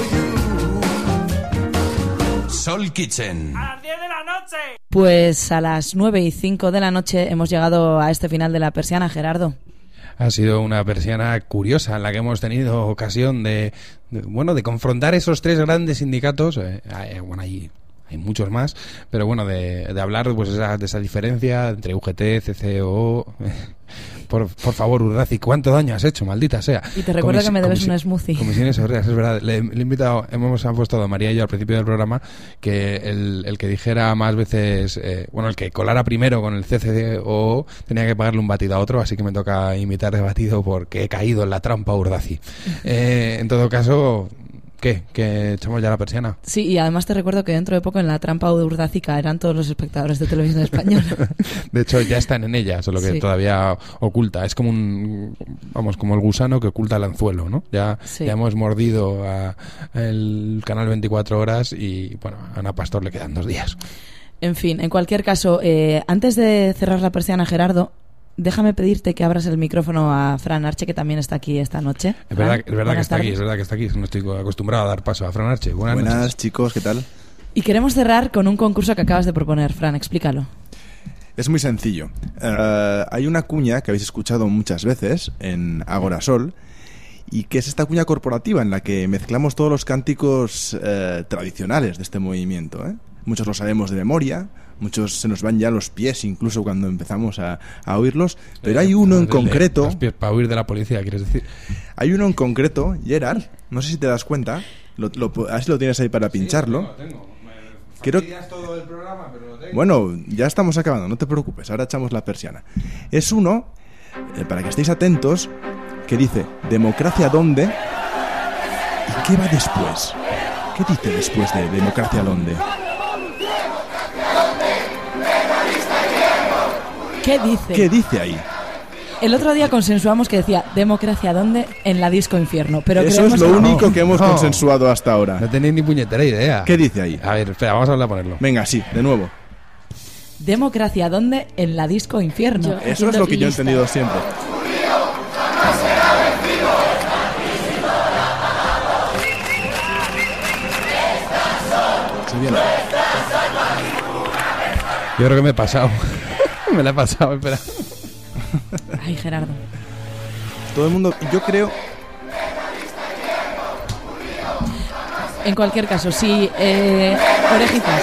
you. Soul Kitchen. ¡A las 10 de la noche! Pues a las 9:05 de la noche hemos llegado a este final de la persiana, Gerardo. Ha sido una persiana curiosa en la que hemos tenido ocasión de confrontar esos tres grandes sindicatos. Bueno, hay muchos más, pero bueno, de hablar pues de esa diferencia entre UGT, CCO. Por favor, Urdaci, ¿cuánto daño has hecho, maldita sea? Y te recuerdo que me debes un smoothie. Comisiones obreras, es verdad. Le he invitado, hemos apostado a María y yo al principio del programa que el que dijera más veces, el que colara primero con el CCO tenía que pagarle un batido a otro, así que me toca imitar de batido porque he caído en la trampa, Urdaci. En todo caso, ¿qué? ¿Que echamos ya la persiana? Sí, y además te recuerdo que dentro de poco en la trampa urdácica eran todos los espectadores de Televisión Española. De hecho, ya están en ella, solo que todavía oculta. Es como como el gusano que oculta el anzuelo, ¿no? Ya hemos mordido el canal 24 horas y, bueno, a Ana Pastor le quedan 2 días. En fin, en cualquier caso, antes de cerrar la persiana, Gerardo, déjame pedirte que abras el micrófono a Fran Arche, que también está aquí esta noche. Es verdad que está aquí, no estoy acostumbrado a dar paso a Fran Arche. Buenas noches, chicos, ¿qué tal? Y queremos cerrar con un concurso que acabas de proponer. Fran, explícalo. Es muy sencillo. Hay una cuña que habéis escuchado muchas veces en Agorasol, y que es esta cuña corporativa en la que mezclamos todos los cánticos tradicionales de este movimiento, ¿eh? Muchos lo sabemos de memoria, muchos se nos van ya los pies incluso cuando empezamos a oírlos, pero hay uno en concreto... Los pies para huir de la policía, ¿quieres decir? Hay uno en concreto, Gerard, no sé si te das cuenta, a ver si lo tienes ahí para pincharlo. Sí, lo tengo. Quiero... todo el programa, pero lo tengo. Bueno, ya estamos acabando, no te preocupes, ahora echamos la persiana. Es uno, para que estéis atentos, que dice, ¿democracia dónde? ¿Y qué va después? ¿Qué dice después de democracia dónde? ¿Qué dice? ¿Qué dice ahí? El otro día consensuamos que decía democracia dónde en la disco infierno, pero eso es lo único que hemos consensuado hasta ahora. No tenéis ni puñetera idea. ¿Qué dice ahí? A ver, espera, vamos a hablar a ponerlo. Venga, sí, de nuevo. Democracia dónde en la disco infierno. Eso es lo que yo he entendido siempre. Sí, bien. Yo creo que me he pasado. Me la he pasado, espera. Ay, Gerardo. Todo el mundo, yo creo... En cualquier caso, sí, orejitas.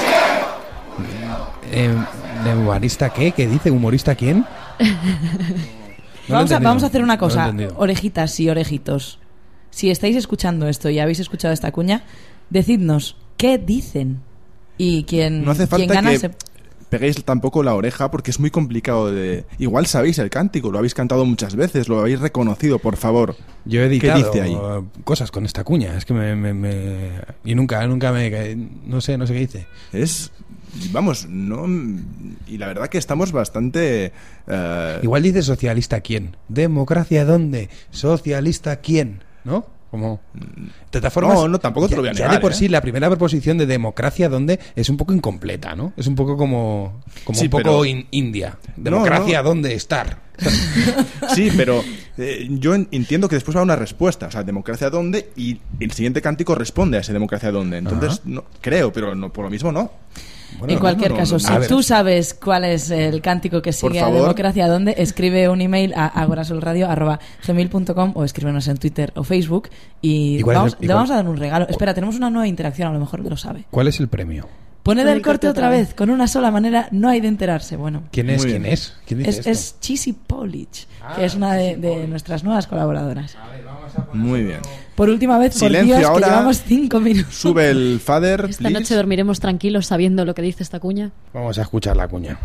¿Humorista qué? ¿Qué dice? ¿Humorista quién? Vamos a hacer una cosa. Orejitas y orejitos. Si estáis escuchando esto y habéis escuchado esta cuña, decidnos qué dicen. Y quién no hace falta gana que... se... peguéis tampoco la oreja porque es muy complicado de... Igual sabéis el cántico, lo habéis cantado muchas veces, lo habéis reconocido, por favor. Yo he editado ¿Qué dice ahí? cosas con esta cuña, es que y nunca me... no sé qué dice. Vamos, no... Y la verdad que estamos bastante... Igual dice socialista quién. ¿Democracia dónde? ¿Socialista quién? ¿No? Como... De todas formas, no, tampoco te lo voy a negar. Ya de por sí, la primera proposición de democracia dónde es un poco incompleta, ¿no? Es un poco como sí, un poco India. Democracia dónde estar. Sí, pero yo entiendo que después va una respuesta. O sea, democracia dónde, y el siguiente cántico responde a ese democracia dónde. Entonces, no, creo, pero no, por lo mismo no. Bueno, en cualquier caso, si tú sabes cuál es el cántico que sigue a Democracia Dónde, escribe un email a agorasolradio@gmail.com o escríbenos en Twitter o Facebook y le vamos a dar un regalo. Espera, tenemos una nueva interacción, a lo mejor lo sabe. ¿Cuál es el premio? Poned el corte otra vez, con una sola manera no hay de enterarse. Bueno, ¿Quién es? Es Cheesy Polish, que es una de nuestras nuevas colaboradoras. Muy bien. Por última vez, silencio, por Dios, ahora que llevamos 5 minutos. Sube el fader. Esta noche dormiremos tranquilos sabiendo lo que dice esta cuña. Vamos a escuchar la cuña.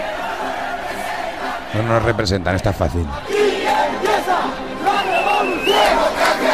No nos representan, está fácil. Y empieza la revolución.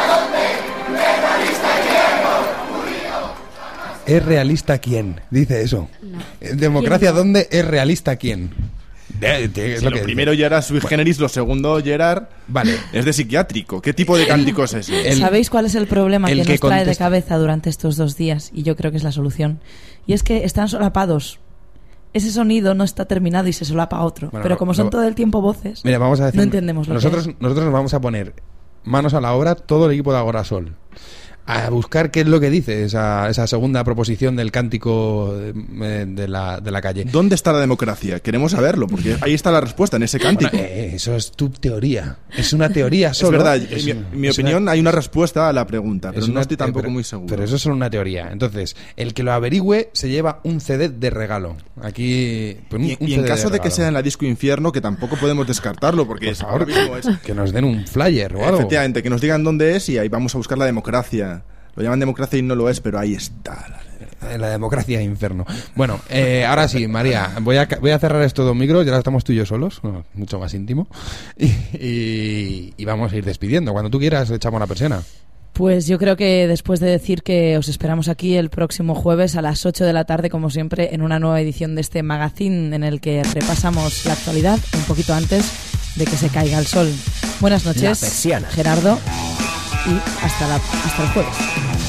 ¿Es realista quién? Dice eso. No. ¿Democracia ¿Quién no? dónde? ¿Es realista quién? Es lo primero ya era sui generis, lo segundo Gerard es de psiquiátrico. ¿Qué tipo de cántico es ese? ¿Sabéis cuál es el problema que nos trae de cabeza durante estos 2 días? Y yo creo que es la solución. Y es que están solapados. Ese sonido no está terminado y se solapa a otro. Pero como son todo el tiempo voces, mira, vamos a decir, no entendemos lo que es. Nosotros nos vamos a poner manos a la obra, todo el equipo de Agorasol, a buscar qué es lo que dice esa segunda proposición del cántico de la calle. ¿Dónde está la democracia? Queremos saberlo, porque ahí está la respuesta en ese cántico. Bueno, eso es tu teoría. Es una teoría solo. Es verdad, en mi opinión hay una respuesta a la pregunta, pero no estoy tampoco muy seguro. Pero eso es solo una teoría. Entonces, el que lo averigüe se lleva un CD de regalo. Aquí... Y en caso de que sea en la Disco Infierno, que tampoco podemos descartarlo, porque ahora mismo es... Que nos den un flyer o algo. Efectivamente, que nos digan dónde es y ahí vamos a buscar la democracia. Lo llaman democracia y no lo es, pero ahí está la democracia inferno. Bueno, ahora sí, María, voy a cerrar estos 2 micros, ya estamos tú y yo solos, mucho más íntimo, y vamos a ir despidiendo. Cuando tú quieras, echamos la persiana. Pues yo creo que después de decir que os esperamos aquí el próximo jueves a las 8 de la tarde, como siempre, en una nueva edición de este magazine en el que repasamos la actualidad un poquito antes de que se caiga el sol. Buenas noches, Gerardo, y hasta el jueves.